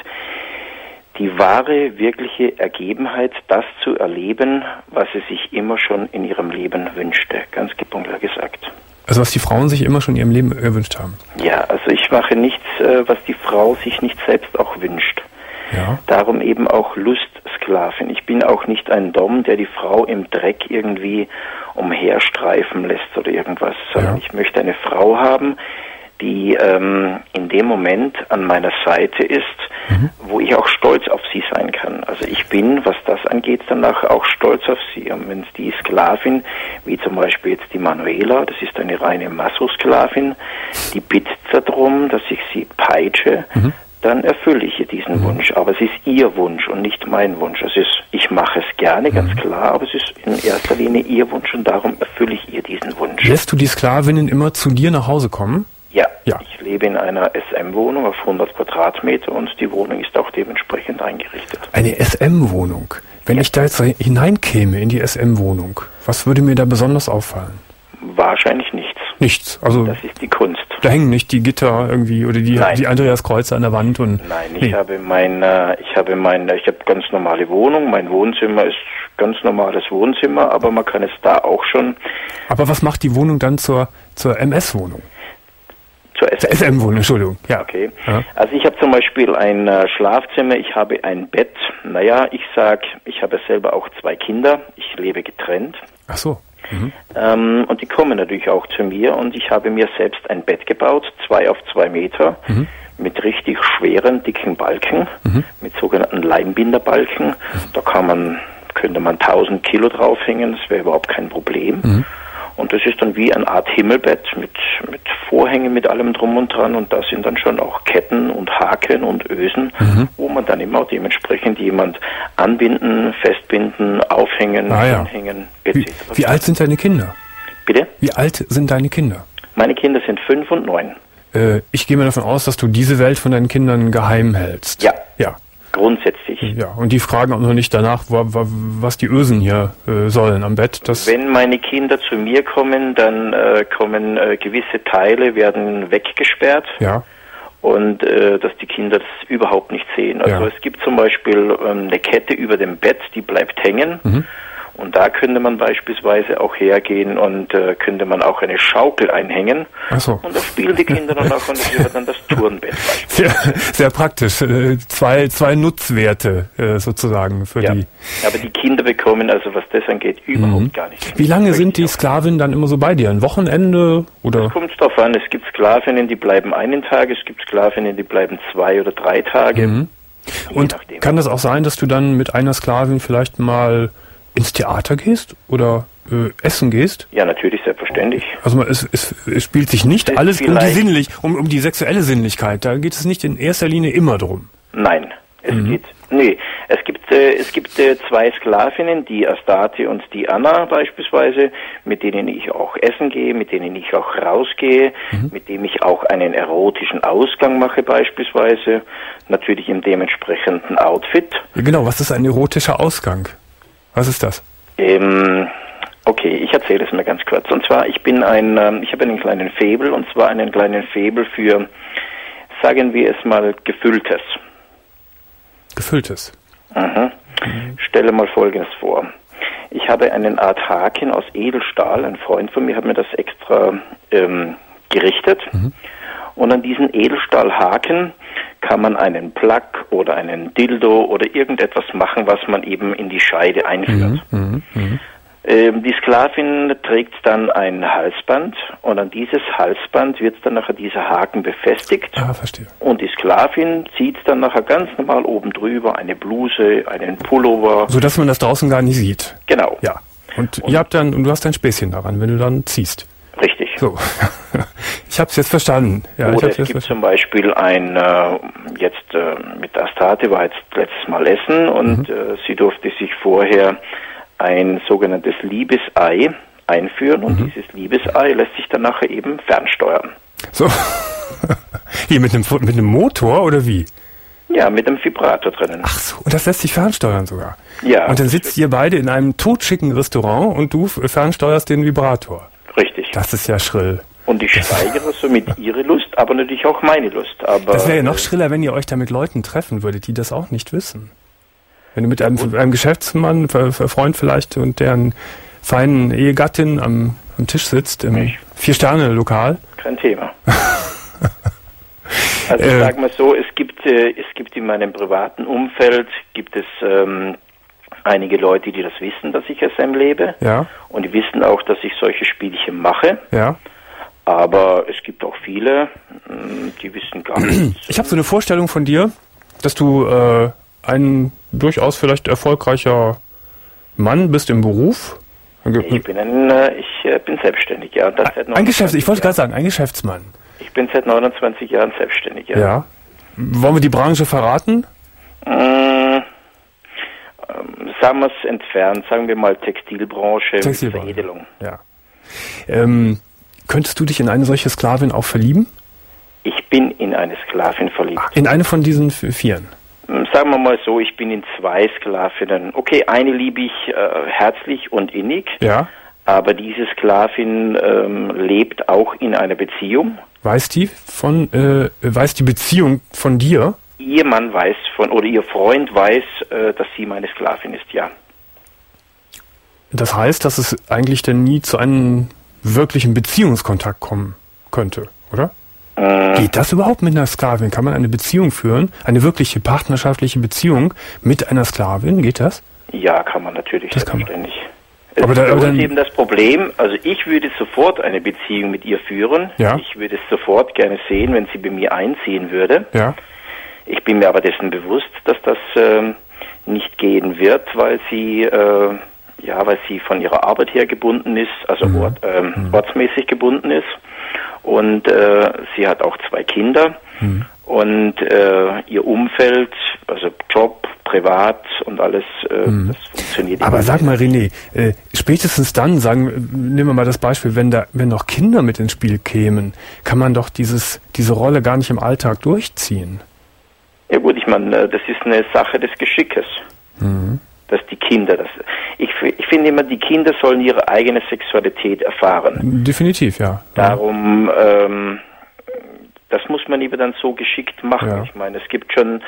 die wahre, wirkliche Ergebenheit, das zu erleben, was sie sich immer schon in ihrem Leben wünschte, ganz klipp und klar gesagt. Also was die Frauen sich immer schon in ihrem Leben gewünscht haben? Ja, also ich mache nichts, was die Frau sich nicht selbst auch wünscht. Ja. Darum eben auch Lustsklavin. Ich bin auch nicht ein Dom, der die Frau im Dreck irgendwie umherstreifen lässt oder irgendwas, sondern ja. ich möchte eine Frau haben, die ähm, in dem Moment an meiner Seite ist, mhm. wo ich auch stolz auf sie sein kann. Also ich bin, was das angeht, danach auch stolz auf sie. Und wenn es die Sklavin, wie zum Beispiel jetzt die Manuela, das ist eine reine Masso-Sklavin, die bittet darum, dass ich sie peitsche, mhm. dann erfülle ich ihr diesen mhm. Wunsch. Aber es ist ihr Wunsch und nicht mein Wunsch. Es ist, ich mache es gerne, ganz mhm. klar, aber es ist in erster Linie ihr Wunsch und darum erfülle ich ihr diesen Wunsch. Lässt du die Sklavinnen immer zu dir nach Hause kommen? Ja, ja, ich lebe in einer S M-Wohnung auf hundert Quadratmeter und die Wohnung ist auch dementsprechend eingerichtet. Eine S M-Wohnung? Wenn ja. ich da jetzt hineinkäme in die S M-Wohnung, was würde mir da besonders auffallen? Wahrscheinlich nichts. Nichts? Also das ist die Kunst. Da hängen nicht die Gitter irgendwie oder die, die Andreaskreuze an der Wand? Und Nein, ich nee. habe mein, ich habe mein, ich habe ganz normale Wohnung, mein Wohnzimmer ist ganz normales Wohnzimmer, aber man kann es da auch schon... Aber was macht die Wohnung dann zur, zur M S-Wohnung? Zur S M-Wohnung, Entschuldigung. Ja. Okay. Ja. Also ich habe zum Beispiel ein äh, Schlafzimmer, ich habe ein Bett. Naja, ich sag, ich habe selber auch zwei Kinder. Ich lebe getrennt. Ach so. Mhm. Ähm, und die kommen natürlich auch zu mir und ich habe mir selbst ein Bett gebaut, zwei auf zwei Meter, mhm. mit richtig schweren, dicken Balken, mhm. mit sogenannten Leinbinderbalken. Mhm. Da kann man, könnte man tausend Kilo draufhängen, das wäre überhaupt kein Problem. Mhm. Und das ist dann wie eine Art Himmelbett mit, mit Vorhängen, mit allem drum und dran. Und da sind dann schon auch Ketten und Haken und Ösen, mhm. wo man dann immer dementsprechend jemand anbinden, festbinden, aufhängen, ah, ja. anhängen, et cetera. Wie, wie alt sind deine Kinder? Bitte? Wie alt sind deine Kinder? Meine Kinder sind fünf und neun. Äh, ich gehe mal davon aus, dass du diese Welt von deinen Kindern geheim hältst. Ja. Ja. Grundsätzlich. Ja, und die fragen auch noch nicht danach, wo, wo, was die Ösen hier äh, sollen am Bett. Das Wenn meine Kinder zu mir kommen, dann äh, kommen äh, gewisse Teile, werden weggesperrt. Ja. Und äh, dass die Kinder das überhaupt nicht sehen. Also ja. es gibt zum Beispiel ähm, eine Kette über dem Bett, die bleibt hängen. Mhm. Und da könnte man beispielsweise auch hergehen und äh, könnte man auch eine Schaukel einhängen. Ach so. Und da spielen die Kinder dann auch und das wäre dann das Turnbett. Sehr, sehr praktisch. Äh, zwei, zwei Nutzwerte äh, sozusagen für ja. die. Aber die Kinder bekommen, also was das angeht, überhaupt mhm. gar nichts. Wie lange sind die Sklavinnen dann immer so bei dir? Ein Wochenende? Oder? Es kommt drauf an. Es gibt Sklavinnen, die bleiben einen Tag, es gibt Sklavinnen, die bleiben zwei oder drei Tage. Mhm. Und nachdem. Kann das auch sein, dass du dann mit einer Sklavin vielleicht mal ins Theater gehst oder äh, essen gehst? Ja, natürlich, selbstverständlich. Also es, es, es spielt sich nicht es alles um die Sinnlich, um, um die sexuelle Sinnlichkeit. Da geht es nicht in erster Linie immer drum. Nein, es mhm. geht. Nee, es gibt äh, es gibt äh, zwei Sklavinnen, die Astarte und die Anna beispielsweise, mit denen ich auch essen gehe, mit denen ich auch rausgehe, mhm. mit denen ich auch einen erotischen Ausgang mache beispielsweise, natürlich im dementsprechenden Outfit. Ja, genau, was ist ein erotischer Ausgang? Was ist das? Ähm, okay, ich erzähle es mir ganz kurz. Und zwar, ich bin ein, ähm, ich habe einen kleinen Faible, und zwar einen kleinen Faible für, sagen wir es mal, Gefülltes. Gefülltes? Mhm. Mhm. Stelle mal Folgendes vor. Ich habe eine Art Haken aus Edelstahl. Ein Freund von mir hat mir das extra ähm, gerichtet. Mhm. Und an diesen Edelstahlhaken kann man einen Plug oder einen Dildo oder irgendetwas machen, was man eben in die Scheide einführt. Mhm, mh, ähm, die Sklavin trägt dann ein Halsband und an dieses Halsband wird dann nachher dieser Haken befestigt. Ah, verstehe. Und die Sklavin zieht dann nachher ganz normal oben drüber eine Bluse, einen Pullover. So dass man das draußen gar nicht sieht. Genau. Ja. Und, und ihr habt dann, und du hast ein Späßchen daran, wenn du dann ziehst. Richtig. So, ich habe es jetzt verstanden. Ja, Oder ich es gibt zum Beispiel ein, äh, jetzt äh, mit Astarte war jetzt letztes Mal Essen und mhm. äh, sie durfte sich vorher ein sogenanntes Liebesei einführen und mhm. dieses Liebesei lässt sich dann nachher eben fernsteuern. So, wie mit einem, mit einem Motor oder wie? Ja, mit einem Vibrator drinnen. Ach so, und das lässt sich fernsteuern sogar? Ja. Und dann sitzt ihr beide in einem totschicken Restaurant und du fernsteuerst den Vibrator? Richtig. Das ist ja schrill. Und ich steigere somit ihre Lust, aber natürlich auch meine Lust. Aber das wäre ja noch schriller, wenn ihr euch da mit Leuten treffen würdet, die das auch nicht wissen. Wenn du mit einem, einem Geschäftsmann, Freund vielleicht und deren feinen Ehegattin am, am Tisch sitzt, im Vier-Sterne-Lokal. Kein Thema. Also ich äh, sage mal so, es gibt, äh, es gibt in meinem privaten Umfeld, gibt es ähm, einige Leute, die das wissen, dass ich S M lebe. Ja. Und die wissen auch, dass ich solche Spielchen mache. Ja. Aber es gibt auch viele, die wissen gar nichts. Ich habe so eine Vorstellung von dir, dass du äh, ein durchaus vielleicht erfolgreicher Mann bist im Beruf. Ich bin ein, ich bin selbstständig, ja. Das ein ein Geschäfts, ich wollte gerade sagen, ein Geschäftsmann. Ich bin seit neunundzwanzig Jahren selbstständig, ja. Ja. Wollen wir die Branche verraten? Mmh, sagen wir es entfernt, sagen wir mal Textilbranche, Textilbranche. Veredelung. Ja. Ähm, könntest du dich in eine solche Sklavin auch verlieben? Ich bin in eine Sklavin verliebt. Ach, in eine von diesen Vieren? Sagen wir mal so, ich bin in zwei Sklavinnen. Okay, eine liebe ich äh, herzlich und innig. Ja. Aber diese Sklavin ähm, lebt auch in einer Beziehung. Weiß die von, äh, weiß die Beziehung von dir? Ihr Mann weiß von, oder ihr Freund weiß, äh, dass sie meine Sklavin ist, ja. Das heißt, dass es eigentlich denn nie zu einem wirklichen Beziehungskontakt kommen könnte, oder? Geht das überhaupt mit einer Sklavin? Kann man eine Beziehung führen? Eine wirkliche partnerschaftliche Beziehung mit einer Sklavin? Geht das? Ja, kann man natürlich. Das kann man. Es aber da, ist aber dann eben das Problem, also ich würde sofort eine Beziehung mit ihr führen. Ja. Ich würde es sofort gerne sehen, wenn sie bei mir einziehen würde. Ja. Ich bin mir aber dessen bewusst, dass das ähm, nicht gehen wird, weil sie, äh, ja, weil sie von ihrer Arbeit her gebunden ist, also mhm. ort, ähm, mhm. ortsmäßig gebunden ist. Und äh, sie hat auch zwei Kinder mhm. und äh, ihr Umfeld, also Job, privat und alles, äh, mhm. das funktioniert. Aber sag mal, René, äh, spätestens dann, sagen, nehmen wir mal das Beispiel, wenn da, wenn noch Kinder mit ins Spiel kämen, kann man doch dieses, diese Rolle gar nicht im Alltag durchziehen. Ja gut, ich meine, das ist eine Sache des Geschickes. Mhm. Dass die Kinder das. Ich, ich finde immer, die Kinder sollen ihre eigene Sexualität erfahren. Definitiv, ja. Darum, ähm, das muss man eben dann so geschickt machen. Ja. Ich meine, es gibt schon,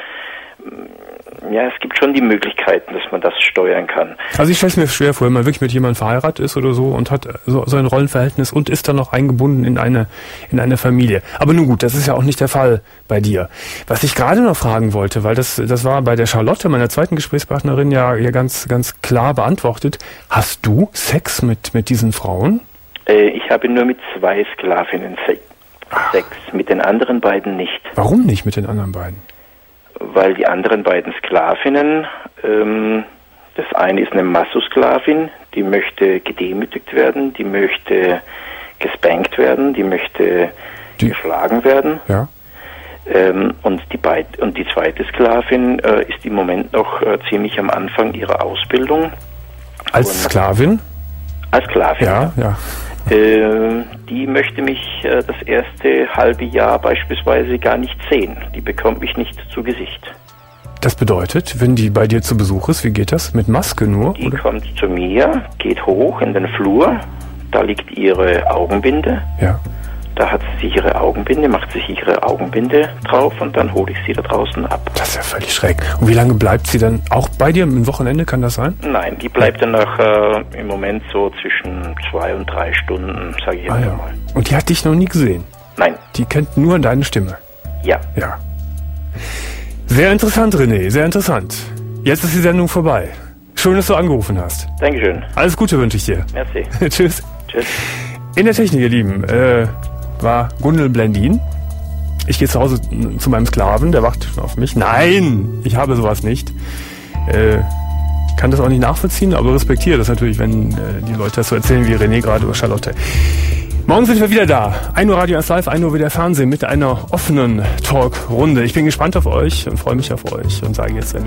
ja, es gibt schon die Möglichkeiten, dass man das steuern kann. Also ich stelle es mir schwer vor, wenn man wirklich mit jemandem verheiratet ist oder so und hat so, so ein Rollenverhältnis und ist dann noch eingebunden in eine, in eine Familie. Aber nun gut, das ist ja auch nicht der Fall bei dir. Was ich gerade noch fragen wollte, weil das, das war bei der Charlotte, meiner zweiten Gesprächspartnerin, ja, ja ganz, ganz klar beantwortet. Hast du Sex mit, mit diesen Frauen? Äh, ich habe nur mit zwei Sklavinnen Sex. Sex, mit den anderen beiden nicht. Warum nicht mit den anderen beiden? Weil die anderen beiden Sklavinnen, ähm, das eine ist eine Massosklavin, die möchte gedemütigt werden, die möchte gespankt werden, die möchte die, geschlagen werden. Ja. Ähm, und, die beid, und die zweite Sklavin äh, ist im Moment noch äh, ziemlich am Anfang ihrer Ausbildung. Als und Sklavin? Als Sklavin. Ja, ja. Äh, die möchte mich äh, das erste halbe Jahr beispielsweise gar nicht sehen. Die bekommt mich nicht zu Gesicht. Das bedeutet, wenn die bei dir zu Besuch ist, wie geht das? Mit Maske nur? Die oder? kommt zu mir, geht hoch in den Flur, da liegt ihre Augenbinde. Ja. Da hat sie sich ihre Augenbinde, macht sich ihre Augenbinde drauf und dann hole ich sie da draußen ab. Das ist ja völlig schräg. Und wie lange bleibt sie dann auch bei dir? Am Wochenende kann das sein? Nein, die bleibt dann noch äh, im Moment so zwischen zwei und drei Stunden, sage ich jetzt ah, ja. mal. Und die hat dich noch nie gesehen? Nein. Die kennt nur deine Stimme? Ja. Ja. Sehr interessant, René, sehr interessant. Jetzt ist die Sendung vorbei. Schön, dass du angerufen hast. Dankeschön. Alles Gute wünsche ich dir. Merci. Tschüss. Tschüss. In der Technik, ihr Lieben, äh, war Gundel Blendin. Ich gehe zu Hause zu meinem Sklaven, der wartet schon auf mich. Nein, ich habe sowas nicht. Äh, kann das auch nicht nachvollziehen, aber respektiere das natürlich, wenn äh, die Leute das so erzählen wie René gerade oder Charlotte. Morgen sind wir wieder da. ein Uhr Radio eins Live, ein Uhr wieder Fernsehen mit einer offenen Talkrunde. Ich bin gespannt auf euch und freue mich auf euch und sage jetzt